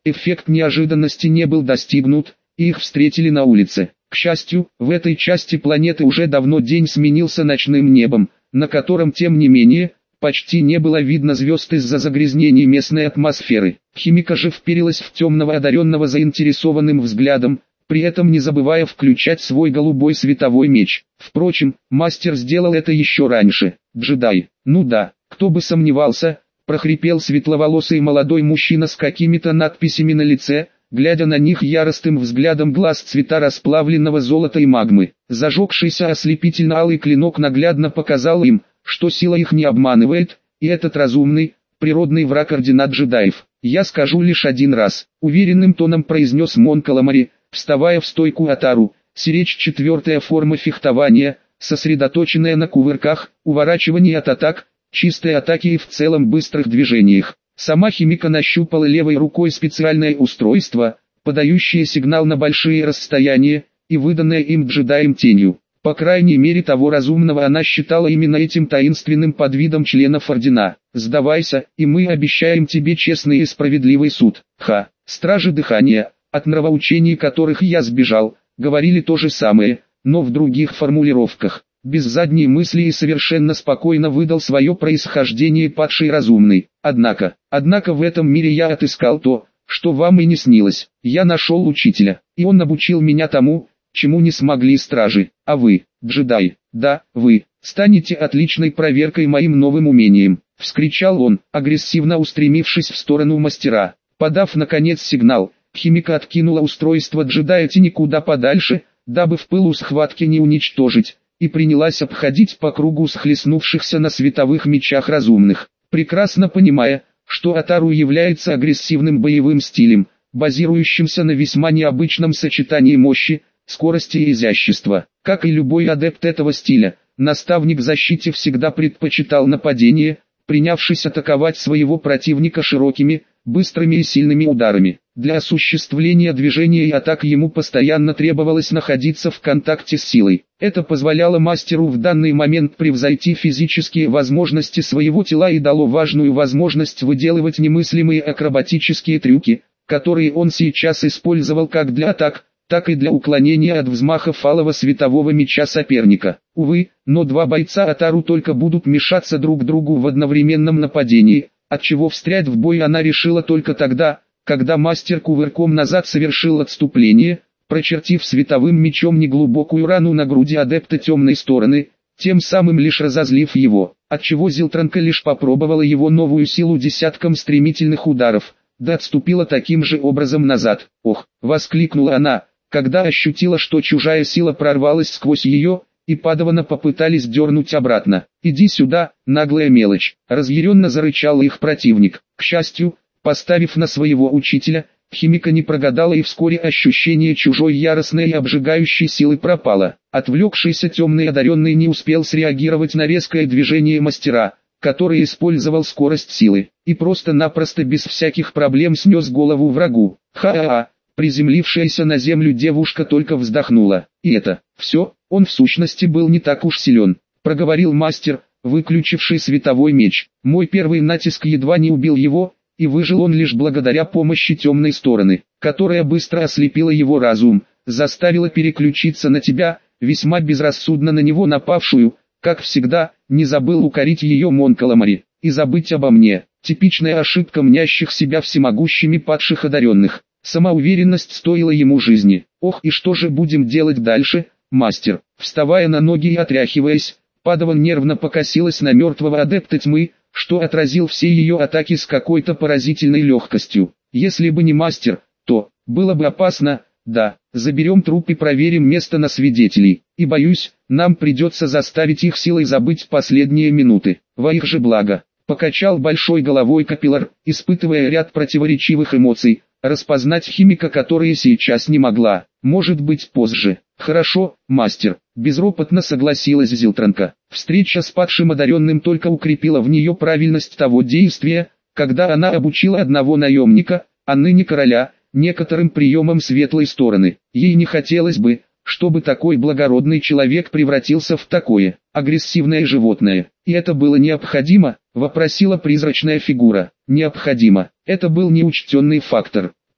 [SPEAKER 1] Эффект неожиданности не был достигнут, и их встретили на улице. К счастью, в этой части планеты уже давно день сменился ночным небом, на котором тем не менее, почти не было видно звезд из-за загрязнений местной атмосферы. Химика же вперилась в темного одаренного заинтересованным взглядом, при этом не забывая включать свой голубой световой меч. Впрочем, мастер сделал это еще раньше. Джедай, ну да, кто бы сомневался, прохрипел светловолосый молодой мужчина с какими-то надписями на лице, глядя на них яростным взглядом глаз цвета расплавленного золота и магмы. Зажегшийся ослепительно-алый клинок наглядно показал им, что сила их не обманывает, и этот разумный, природный враг ордена джедаев. «Я скажу лишь один раз», — уверенным тоном произнес Мон Calamari, вставая в стойку Атару. Сиречь — четвертая форма фехтования, сосредоточенная на кувырках, уворачивании от атак, чистой атаке и в целом быстрых движениях. Сама химика нащупала левой рукой специальное устройство, подающее сигнал на большие расстояния, и выданное им джедаем тенью. По крайней мере того разумного она считала именно этим таинственным подвидом членов ордена. «Сдавайся, и мы обещаем тебе честный и справедливый суд». Стражи дыхания, от нравоучений которых я сбежал, говорили то же самое, но в других формулировках. Без задней мысли и совершенно спокойно выдал свое происхождение падший разумный. Однако в этом мире я отыскал то, что вам и не снилось. Я нашел учителя, и он обучил меня тому, чему не смогли стражи. А вы, джедай, да, вы, станете отличной проверкой моим новым умением. Вскричал он, агрессивно устремившись в сторону мастера. Подав наконец сигнал, химика откинула устройство джедая тени куда подальше, дабы в пылу схватки не уничтожить, и принялась обходить по кругу схлестнувшихся на световых мечах разумных, прекрасно понимая, что Атару является агрессивным боевым стилем, базирующимся на весьма необычном сочетании мощи, скорости и изящества. Как и любой адепт этого стиля, наставник в защите всегда предпочитал нападение, принявшись атаковать своего противника широкими, быстрыми и сильными ударами. Для осуществления движения и атак ему постоянно требовалось находиться в контакте с силой. Это позволяло мастеру в данный момент превзойти физические возможности своего тела и дало важную возможность выделывать немыслимые акробатические трюки, которые он сейчас использовал как для атак, так и для уклонения от взмахов алого светового меча соперника. Увы, но два бойца Атару только будут мешаться друг другу в одновременном нападении, отчего встрять в бой она решила только тогда, когда мастер кувырком назад совершил отступление, прочертив световым мечом неглубокую рану на груди адепта темной стороны, тем самым лишь разозлив его, отчего Зилтранка лишь попробовала его новую силу десятком стремительных ударов, да отступила таким же образом назад. «Ох!» — воскликнула она, когда ощутила, что чужая сила прорвалась сквозь ее, и падавана попытались дернуть обратно. «Иди сюда, наглая мелочь!» — разъяренно зарычал их противник. К счастью, поставив на своего учителя, химика не прогадала и вскоре ощущение чужой яростной и обжигающей силы пропало. Отвлекшийся темный одаренный не успел среагировать на резкое движение мастера, который использовал скорость силы, и просто-напросто без всяких проблем снес голову врагу. Ха-ха-ха! Приземлившаяся на землю девушка только вздохнула. «И это все? Он в сущности был не так уж силен», — проговорил мастер, выключивший световой меч. «Мой первый натиск едва не убил его, и выжил он лишь благодаря помощи темной стороны, которая быстро ослепила его разум, заставила переключиться на тебя, весьма безрассудно на него напавшую, как всегда, не забыл укорить ее Мон Calamari, и забыть обо мне. Типичная ошибка мнящих себя всемогущими падших одаренных. Самоуверенность стоила ему жизни. Ох, и что же будем делать дальше, мастер?» Вставая на ноги и отряхиваясь, Падаван нервно покосилась на мертвого адепта тьмы, что отразил все ее атаки с какой-то поразительной легкостью. «Если бы не мастер, то было бы опасно. Да, заберем труп и проверим место на свидетелей, и боюсь, нам придется заставить их силой забыть последние минуты, во их же благо». Покачал большой головой капиллар, испытывая ряд противоречивых эмоций, распознать химика, которая сейчас не могла. «Может быть позже». «Хорошо, мастер», — безропотно согласилась Зилтранка. Встреча с падшим одаренным только укрепила в нее правильность того действия, когда она обучила одного наемника, а ныне короля, некоторым приемам светлой стороны. Ей не хотелось бы, чтобы такой благородный человек превратился в такое агрессивное животное. «И это было необходимо?» — вопросила призрачная фигура. «Необходимо. Это был неучтенный фактор», —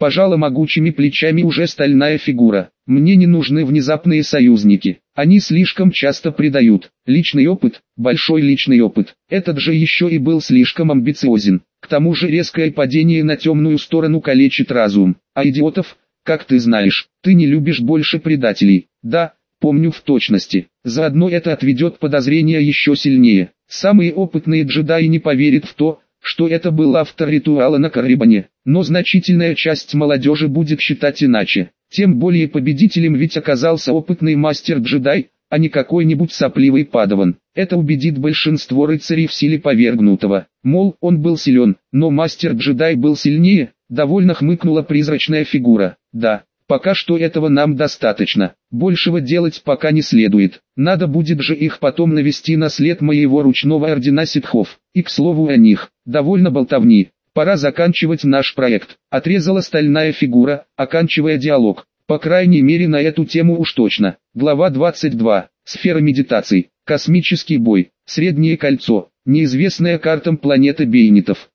[SPEAKER 1] Пожала могучими плечами уже стальная фигура. Мне не нужны внезапные союзники. Они слишком часто предают. Личный опыт, большой личный опыт. Этот же еще и был слишком амбициозен. К тому же резкое падение на темную сторону калечит разум. А идиотов, как ты знаешь, ты не любишь больше предателей. Да, помню в точности. Заодно это отведет подозрения еще сильнее. Самые опытные джедаи не поверят в то, что это был автор ритуала на Коррибане. Но значительная часть молодежи будет считать иначе. Тем более победителем ведь оказался опытный мастер-джедай, а не какой-нибудь сопливый падаван. Это убедит большинство рыцарей в силе повергнутого. Мол, он был силен, но мастер-джедай был сильнее, довольно хмыкнула призрачная фигура. Да, пока что этого нам достаточно. Большего делать пока не следует. Надо будет же их потом навести на след моего ручного ордена ситхов. И к слову о них, довольно болтовни. Пора заканчивать наш проект. Отрезала стальная фигура, оканчивая диалог. По крайней мере на эту тему уж точно. Глава 22. Сфера медитаций. Космический бой. Среднее кольцо. Неизвестная картам планета бейнитов.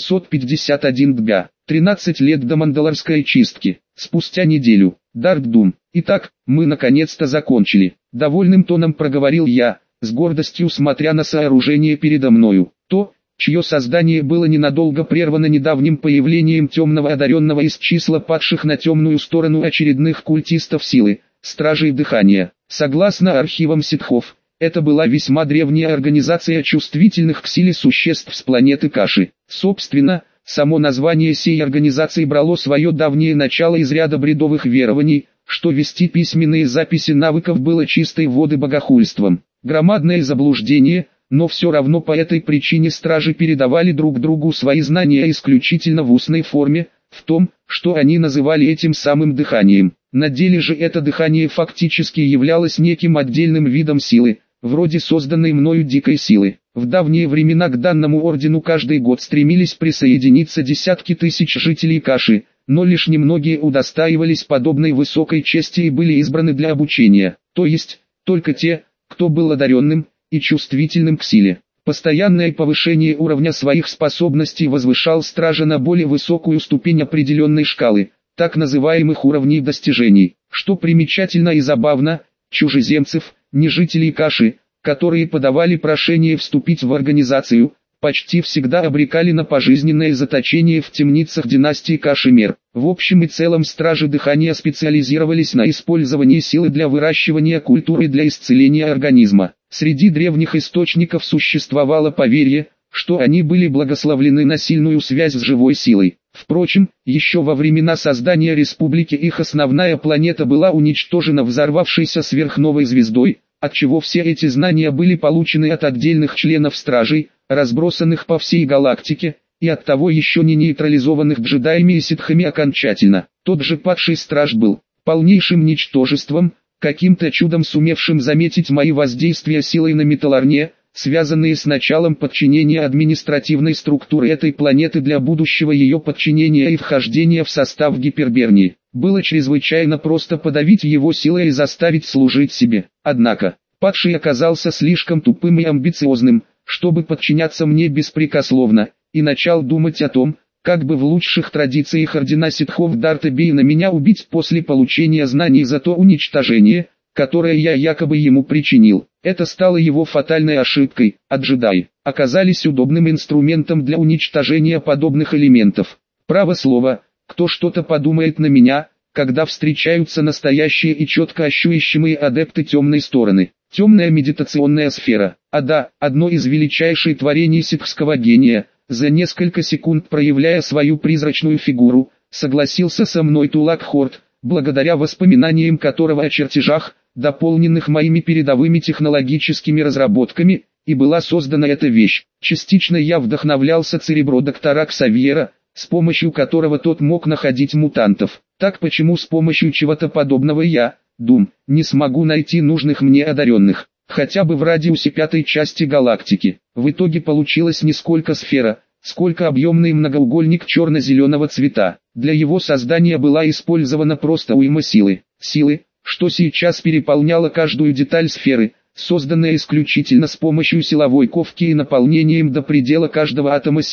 [SPEAKER 1] 751 дбя. 13 лет до мандалорской чистки. Спустя неделю. Дарк-Дум. Итак, мы наконец-то закончили. Довольным тоном проговорил я, с гордостью смотря на сооружение передо мною. То, чье создание было ненадолго прервано недавним появлением темного одаренного из числа падших на темную сторону очередных культистов силы, стражей дыхания. Согласно архивам ситхов, это была весьма древняя организация чувствительных к силе существ с планеты Каши. Собственно, само название сей организации брало свое давнее начало из ряда бредовых верований, что вести письменные записи навыков было чистой воды богохульством. Громадное заблуждение, но все равно по этой причине стражи передавали друг другу свои знания исключительно в устной форме, в том, что они называли этим самым дыханием. На деле же это дыхание фактически являлось неким отдельным видом силы, вроде созданной мною дикой силы. В давние времена к данному ордену каждый год стремились присоединиться десятки тысяч жителей Каши, но лишь немногие удостаивались подобной высокой чести и были избраны для обучения, то есть, только те, кто был одаренным и чувствительным к силе. Постоянное повышение уровня своих способностей возвышал стража на более высокую ступень определенной шкалы, так называемых уровней достижений. Что примечательно и забавно, чужеземцев, не жителей Каши, которые подавали прошение вступить в организацию, почти всегда обрекали на пожизненное заточение в темницах династии Кашемер. В общем и целом стражи дыхания специализировались на использовании силы для выращивания культуры для исцеления организма. Среди древних источников существовало поверье, что они были благословлены на сильную связь с живой силой. Впрочем, еще во времена создания республики их основная планета была уничтожена взорвавшейся сверхновой звездой, отчего все эти знания были получены от отдельных членов стражей, разбросанных по всей галактике, и оттого еще не нейтрализованных джедаями и ситхами окончательно. Тот же падший страж был полнейшим ничтожеством, каким-то чудом сумевшим заметить мои воздействия силой на Металларне, связанные с началом подчинения административной структуры этой планеты для будущего ее подчинения и вхождения в состав Гипербернии. Было чрезвычайно просто подавить его силой и заставить служить себе. Однако, падший оказался слишком тупым и амбициозным, чтобы подчиняться мне беспрекословно, и начал думать о том, как бы в лучших традициях ордена ситхов Дарта Бейна меня убить после получения знаний за то уничтожение, которое я якобы ему причинил. Это стало его фатальной ошибкой, а джедаи оказались удобным инструментом для уничтожения подобных элементов. Право слово, кто что-то подумает на меня, когда встречаются настоящие и четко ощущаемые адепты темной стороны. Темная медитационная сфера, а да, одно из величайших творений ситхского гения, за несколько секунд проявляя свою призрачную фигуру, согласился со мной Тулак Хорт, благодаря воспоминаниям которого о чертежах, дополненных моими передовыми технологическими разработками, и была создана эта вещь. Частично я вдохновлялся церебро доктора Ксавьера, с помощью которого тот мог находить мутантов. Так почему с помощью чего-то подобного я, Дум, не смогу найти нужных мне одаренных, хотя бы в радиусе пятой части галактики. В итоге получилась не сколько сфера, сколько объемный многоугольник черно-зеленого цвета. Для его создания была использована просто уйма силы. Силы, что сейчас переполняла каждую деталь сферы, созданная исключительно с помощью силовой ковки и наполнением до предела каждого атома силой.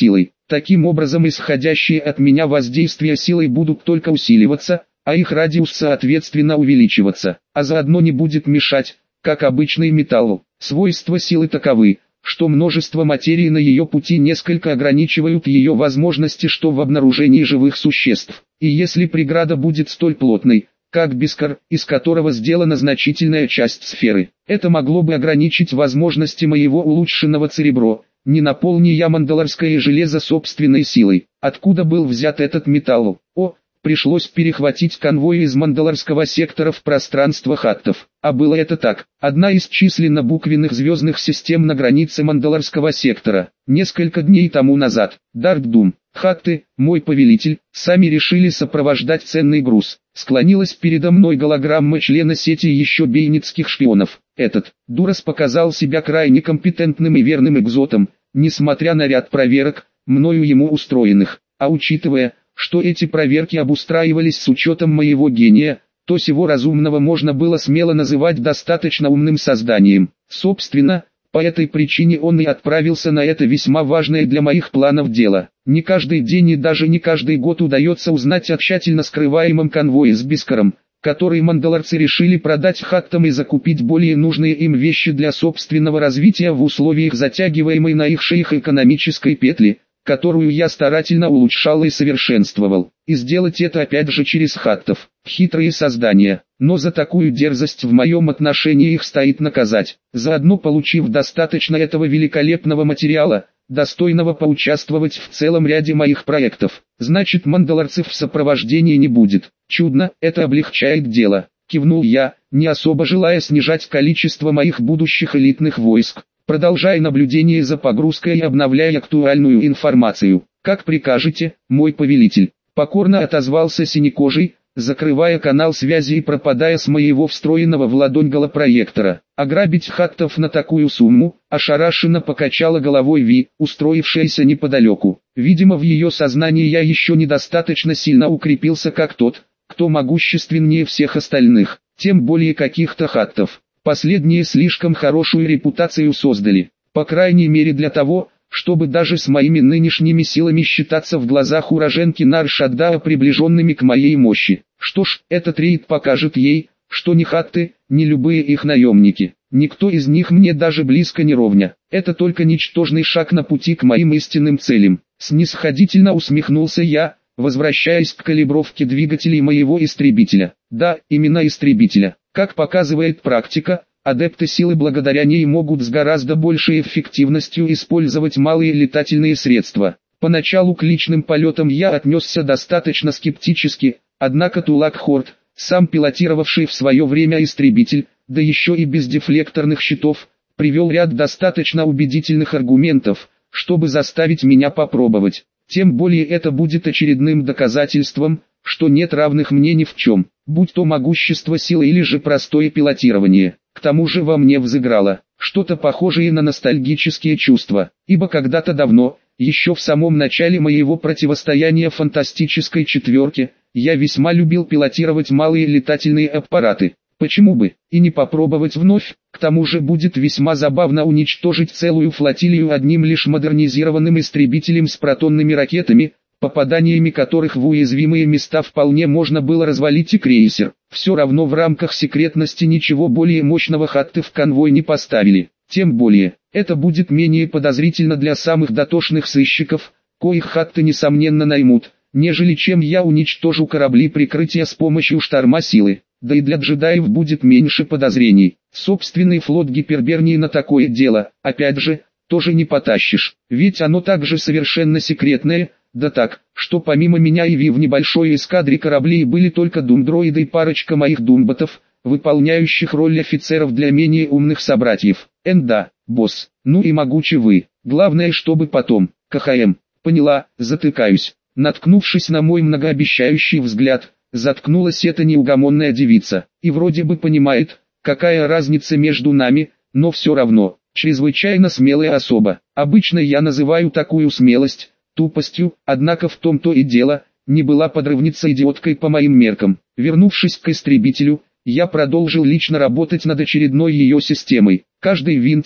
[SPEAKER 1] Таким образом исходящие от меня воздействия силой будут только усиливаться, а их радиус соответственно увеличиваться, а заодно не будет мешать, как обычный металлу. Свойства силы таковы, что множество материи на ее пути несколько ограничивают ее возможности что в обнаружении живых существ. И если преграда будет столь плотной, как бискар, из которого сделана значительная часть сферы, это могло бы ограничить возможности моего улучшенного церебро, не наполни я мандалорское железо собственной силой. Откуда был взят этот металл? Пришлось перехватить конвой из мандалорского сектора в пространство хаттов. А было это так. Одна из численно буквенных звездных систем на границе мандалорского сектора. Несколько дней тому назад. Даркдум. Хатты, мой повелитель, сами решили сопровождать ценный груз. Склонилась передо мной голограмма члена сети еще бейницких шпионов. Этот Дурас показал себя крайне компетентным и верным экзотом, несмотря на ряд проверок, мною ему устроенных. А учитывая, что эти проверки обустраивались с учетом моего гения, то сего разумного можно было смело называть достаточно умным созданием. Собственно, по этой причине он и отправился на это весьма важное для моих планов дело. Не каждый день и даже не каждый год удается узнать о тщательно скрываемом конвое с бискаром, который мандалорцы решили продать хаттам и закупить более нужные им вещи для собственного развития в условиях затягиваемой на их шеях экономической петли, которую я старательно улучшал и совершенствовал, и сделать это опять же через хаттов. Хитрые создания, но за такую дерзость в моем отношении их стоит наказать, заодно получив достаточно этого великолепного материала, достойного поучаствовать в целом ряде моих проектов. Значит, мандалорцев в сопровождении не будет. Чудно, это облегчает дело, кивнул я, не особо желая снижать количество моих будущих элитных войск, продолжая наблюдение за погрузкой и обновляя актуальную информацию. Как прикажете, мой повелитель, покорно отозвался синекожий, закрывая канал связи и пропадая с моего встроенного в ладонь голопроектора. Ограбить хаттов на такую сумму, ошарашенно покачала головой Ви, устроившаяся неподалеку. Видимо, в ее сознании я еще недостаточно сильно укрепился как тот, кто могущественнее всех остальных, тем более каких-то хаттов. Последние слишком хорошую репутацию создали, по крайней мере для того, чтобы даже с моими нынешними силами считаться в глазах уроженки Нар-Шаддаа приближенными к моей мощи. Что ж, этот рейд покажет ей, что ни хатты, ни любые их наемники, никто из них мне даже близко не ровня. Это только ничтожный шаг на пути к моим истинным целям. Снисходительно усмехнулся я, возвращаясь к калибровке двигателей моего истребителя. Да, именно истребителя. Как показывает практика, адепты силы благодаря ней могут с гораздо большей эффективностью использовать малые летательные средства. Поначалу к личным полетам я отнесся достаточно скептически, однако Тулак Хорд, сам пилотировавший в свое время истребитель, да еще и без дефлекторных щитов, привел ряд достаточно убедительных аргументов, чтобы заставить меня попробовать. Тем более это будет очередным доказательством, что нет равных мне ни в чем, будь то могущество силы или же простое пилотирование. К тому же во мне взыграло что-то похожее на ностальгические чувства, ибо когда-то давно, еще в самом начале моего противостояния фантастической четверке, я весьма любил пилотировать малые летательные аппараты. Почему бы и не попробовать вновь? К тому же будет весьма забавно уничтожить целую флотилию одним лишь модернизированным истребителем с протонными ракетами, попаданиями которых в уязвимые места вполне можно было развалить и крейсер. Все равно в рамках секретности ничего более мощного хатты в конвой не поставили. Тем более, это будет менее подозрительно для самых дотошных сыщиков, коих хатты несомненно наймут, нежели чем я уничтожу корабли прикрытия с помощью шторма силы. Да и для джедаев будет меньше подозрений. Собственный флот гипербернии на такое дело, опять же, тоже не потащишь, ведь оно также совершенно секретное. Да так, что помимо меня и Ви в небольшой эскадре кораблей были только думдроиды и парочка моих думботов, выполняющих роль офицеров для менее умных собратьев. Да, босс, ну и могучи вы, главное чтобы потом, КХМ, поняла, затыкаюсь. Наткнувшись на мой многообещающий взгляд, заткнулась эта неугомонная девица, и вроде бы понимает, какая разница между нами, но все равно, чрезвычайно смелая особа. Обычно я называю такую смелость тупостью, однако в том-то и дело, не была подрывница идиоткой по моим меркам. Вернувшись к истребителю, я продолжил лично работать над очередной ее системой. Каждый винтик,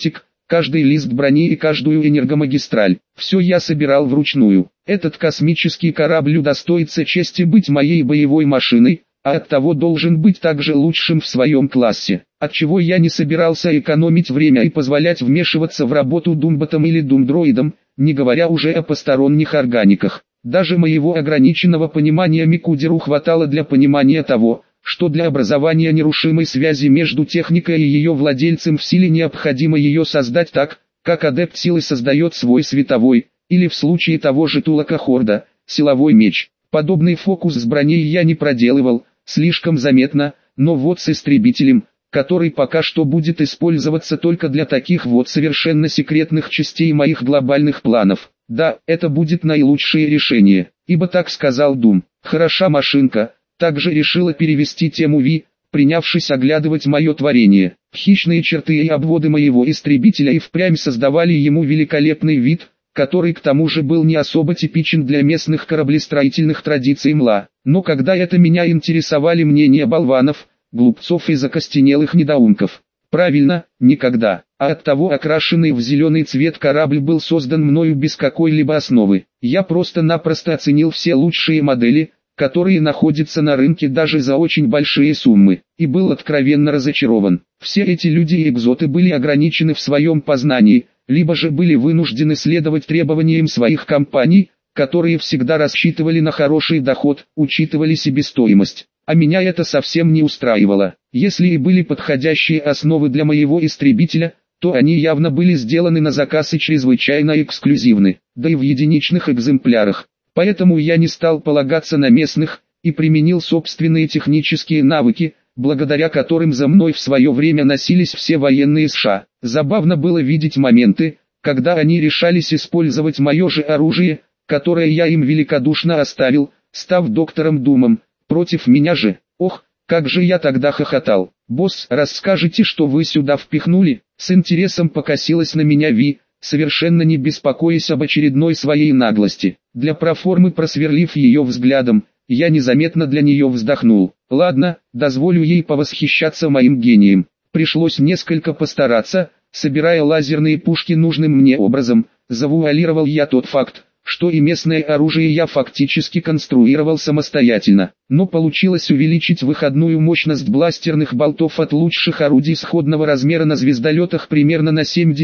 [SPEAKER 1] каждый лист брони и каждую энергомагистраль. Все я собирал вручную. Этот космический корабль удостоится чести быть моей боевой машиной, а оттого должен быть также лучшим в своем классе. Отчего я не собирался экономить время и позволять вмешиваться в работу думботам или думдроидам, не говоря уже о посторонних органиках. Даже моего ограниченного понимания Микудеру хватало для понимания того, что для образования нерушимой связи между техникой и ее владельцем в силе необходимо ее создать так, как адепт силы создает свой световой, или в случае того же Тулака Хорда, силовой меч. Подобный фокус с броней я не проделывал, слишком заметно, но вот с истребителем, который пока что будет использоваться только для таких вот совершенно секретных частей моих глобальных планов. Да, это будет наилучшее решение, ибо так сказал Дум. Хороша машинка, также решила перевести тему Ви, принявшись оглядывать мое творение. Хищные черты и обводы моего истребителя и впрямь создавали ему великолепный вид, который к тому же был не особо типичен для местных кораблестроительных традиций МЛА. Но когда это меня интересовали мнения болванов, глупцов и закостенелых недоумков? Правильно, никогда. А оттого окрашенный в зеленый цвет корабль был создан мною без какой-либо основы. Я просто-напросто оценил все лучшие модели, которые находятся на рынке даже за очень большие суммы, и был откровенно разочарован. Все эти люди и экзоты были ограничены в своем познании, либо же были вынуждены следовать требованиям своих компаний, которые всегда рассчитывали на хороший доход, учитывали себестоимость. А меня это совсем не устраивало. Если и были подходящие основы для моего истребителя, то они явно были сделаны на заказ и чрезвычайно эксклюзивны, да и в единичных экземплярах. Поэтому я не стал полагаться на местных, и применил собственные технические навыки, благодаря которым за мной в свое время носились все военные США. Забавно было видеть моменты, когда они решались использовать мое же оружие, которое я им великодушно оставил, став доктором Думом, против меня же. Ох, как же я тогда хохотал. «Босс, расскажите, что вы сюда впихнули?» С интересом покосилась на меня Ви, совершенно не беспокоясь об очередной своей наглости. Для проформы просверлив ее взглядом, я незаметно для нее вздохнул. Ладно, дозволю ей повосхищаться моим гением. Пришлось несколько постараться, собирая лазерные пушки нужным мне образом, завуалировал я тот факт, что и местное оружие я фактически конструировал самостоятельно. Но получилось увеличить выходную мощность бластерных болтов от лучших орудий сходного размера на звездолетах примерно на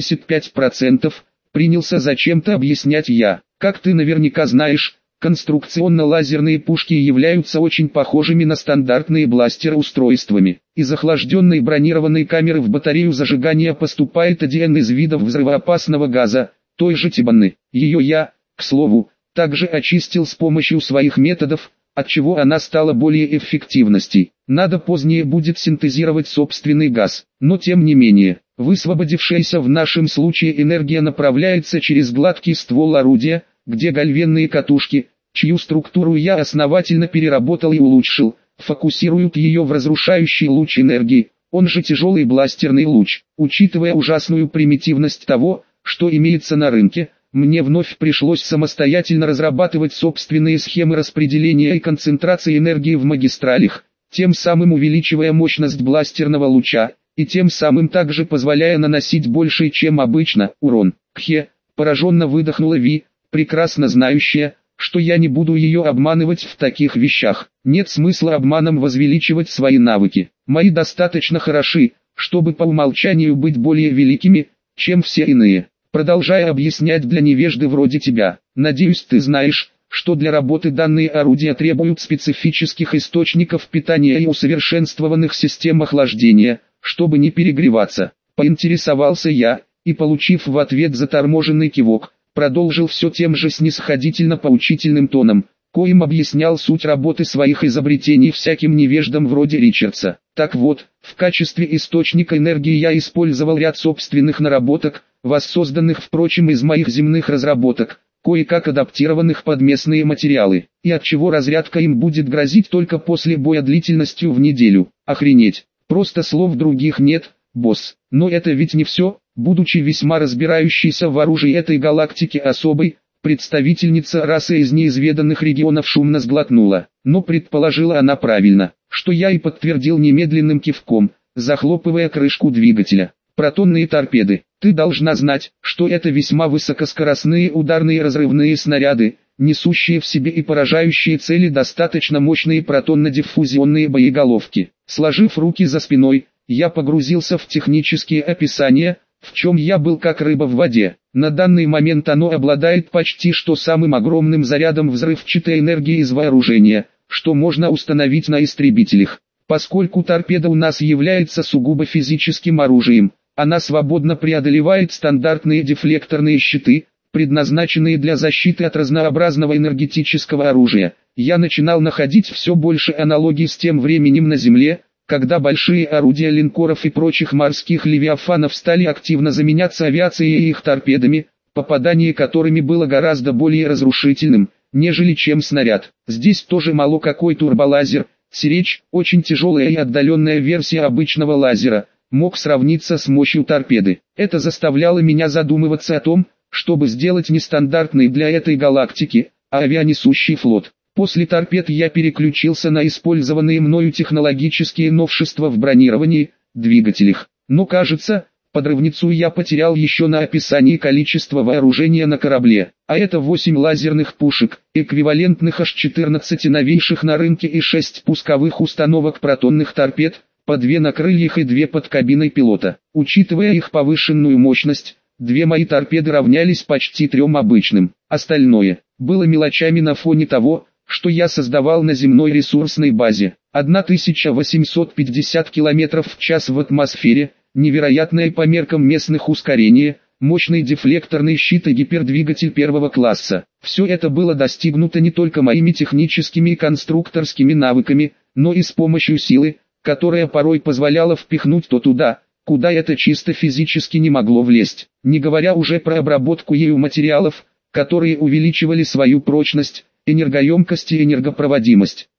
[SPEAKER 1] 75%, принялся зачем-то объяснять я. Как ты наверняка знаешь, конструкционно-лазерные пушки являются очень похожими на стандартные бластер-устройствами. Из охлажденной бронированной камеры в батарею зажигания поступает один из видов взрывоопасного газа, той же тибанны. Ее я, к слову, также очистил с помощью своих методов, отчего она стала более эффективной. Надо позднее будет синтезировать собственный газ, но тем не менее, высвободившаяся в нашем случае энергия направляется через гладкий ствол орудия, где гальвенные катушки, чью структуру я основательно переработал и улучшил, фокусируют ее в разрушающий луч энергии, он же тяжелый бластерный луч. Учитывая ужасную примитивность того, что имеется на рынке, мне вновь пришлось самостоятельно разрабатывать собственные схемы распределения и концентрации энергии в магистралях, тем самым увеличивая мощность бластерного луча, и тем самым также позволяя наносить больший, чем обычно, урон. Кхе, пораженно выдохнула Ви, прекрасно знающая, что я не буду ее обманывать в таких вещах. Нет смысла обманом возвеличивать свои навыки. Мои достаточно хороши, чтобы по умолчанию быть более великими, чем все иные. Продолжая объяснять для невежды вроде тебя, надеюсь ты знаешь, что для работы данные орудия требуют специфических источников питания и усовершенствованных систем охлаждения, чтобы не перегреваться. Поинтересовался я, и получив в ответ заторможенный кивок, продолжил все тем же снисходительно-поучительным тоном, коим объяснял суть работы своих изобретений всяким невеждам вроде Ричардса. Так вот, в качестве источника энергии я использовал ряд собственных наработок, воссозданных впрочем из моих земных разработок, кое-как адаптированных под местные материалы, и отчего разрядка им будет грозить только после боя длительностью в неделю. Охренеть, просто слов других нет, босс. Но это ведь не все. Будучи весьма разбирающейся в оружии этой галактики особой, представительница расы из неизведанных регионов шумно сглотнула, но предположила она правильно, что я и подтвердил немедленным кивком, захлопывая крышку двигателя. Протонные торпеды. Ты должна знать, что это весьма высокоскоростные ударные разрывные снаряды, несущие в себе и поражающие цели достаточно мощные протонно-диффузионные боеголовки. Сложив руки за спиной, я погрузился в технические описания, в чем я был как рыба в воде. На данный момент оно обладает почти что самым огромным зарядом взрывчатой энергии из вооружения, что можно установить на истребителях. Поскольку торпеда у нас является сугубо физическим оружием, она свободно преодолевает стандартные дефлекторные щиты, предназначенные для защиты от разнообразного энергетического оружия. Я начинал находить все больше аналогий с тем временем на Земле, когда большие орудия линкоров и прочих морских левиафанов стали активно заменяться авиацией и их торпедами, попадание которыми было гораздо более разрушительным, нежели чем снаряд. Здесь тоже мало какой турболазер, Сиречь, очень тяжелая и отдаленная версия обычного лазера, мог сравниться с мощью торпеды. Это заставляло меня задумываться о том, чтобы сделать нестандартный для этой галактики авианесущий флот. После торпед я переключился на использованные мною технологические новшества в бронировании, двигателях. Но кажется, подрывницу я потерял еще на описании количества вооружения на корабле. А это 8 лазерных пушек, эквивалентных аж 14 новейших на рынке и 6 пусковых установок протонных торпед, по 2 на крыльях и 2 под кабиной пилота. Учитывая их повышенную мощность, 2 мои торпеды равнялись почти 3 обычным. Остальное было мелочами на фоне того, что я создавал на земной ресурсной базе. 1850 км в час в атмосфере, невероятное по меркам местных ускорение, мощный дефлекторный щит и гипердвигатель первого класса. Все это было достигнуто не только моими техническими и конструкторскими навыками, но и с помощью силы, которая порой позволяла впихнуть то туда, куда это чисто физически не могло влезть. Не говоря уже про обработку ею материалов, которые увеличивали свою прочность, энергоемкость и энергопроводимость.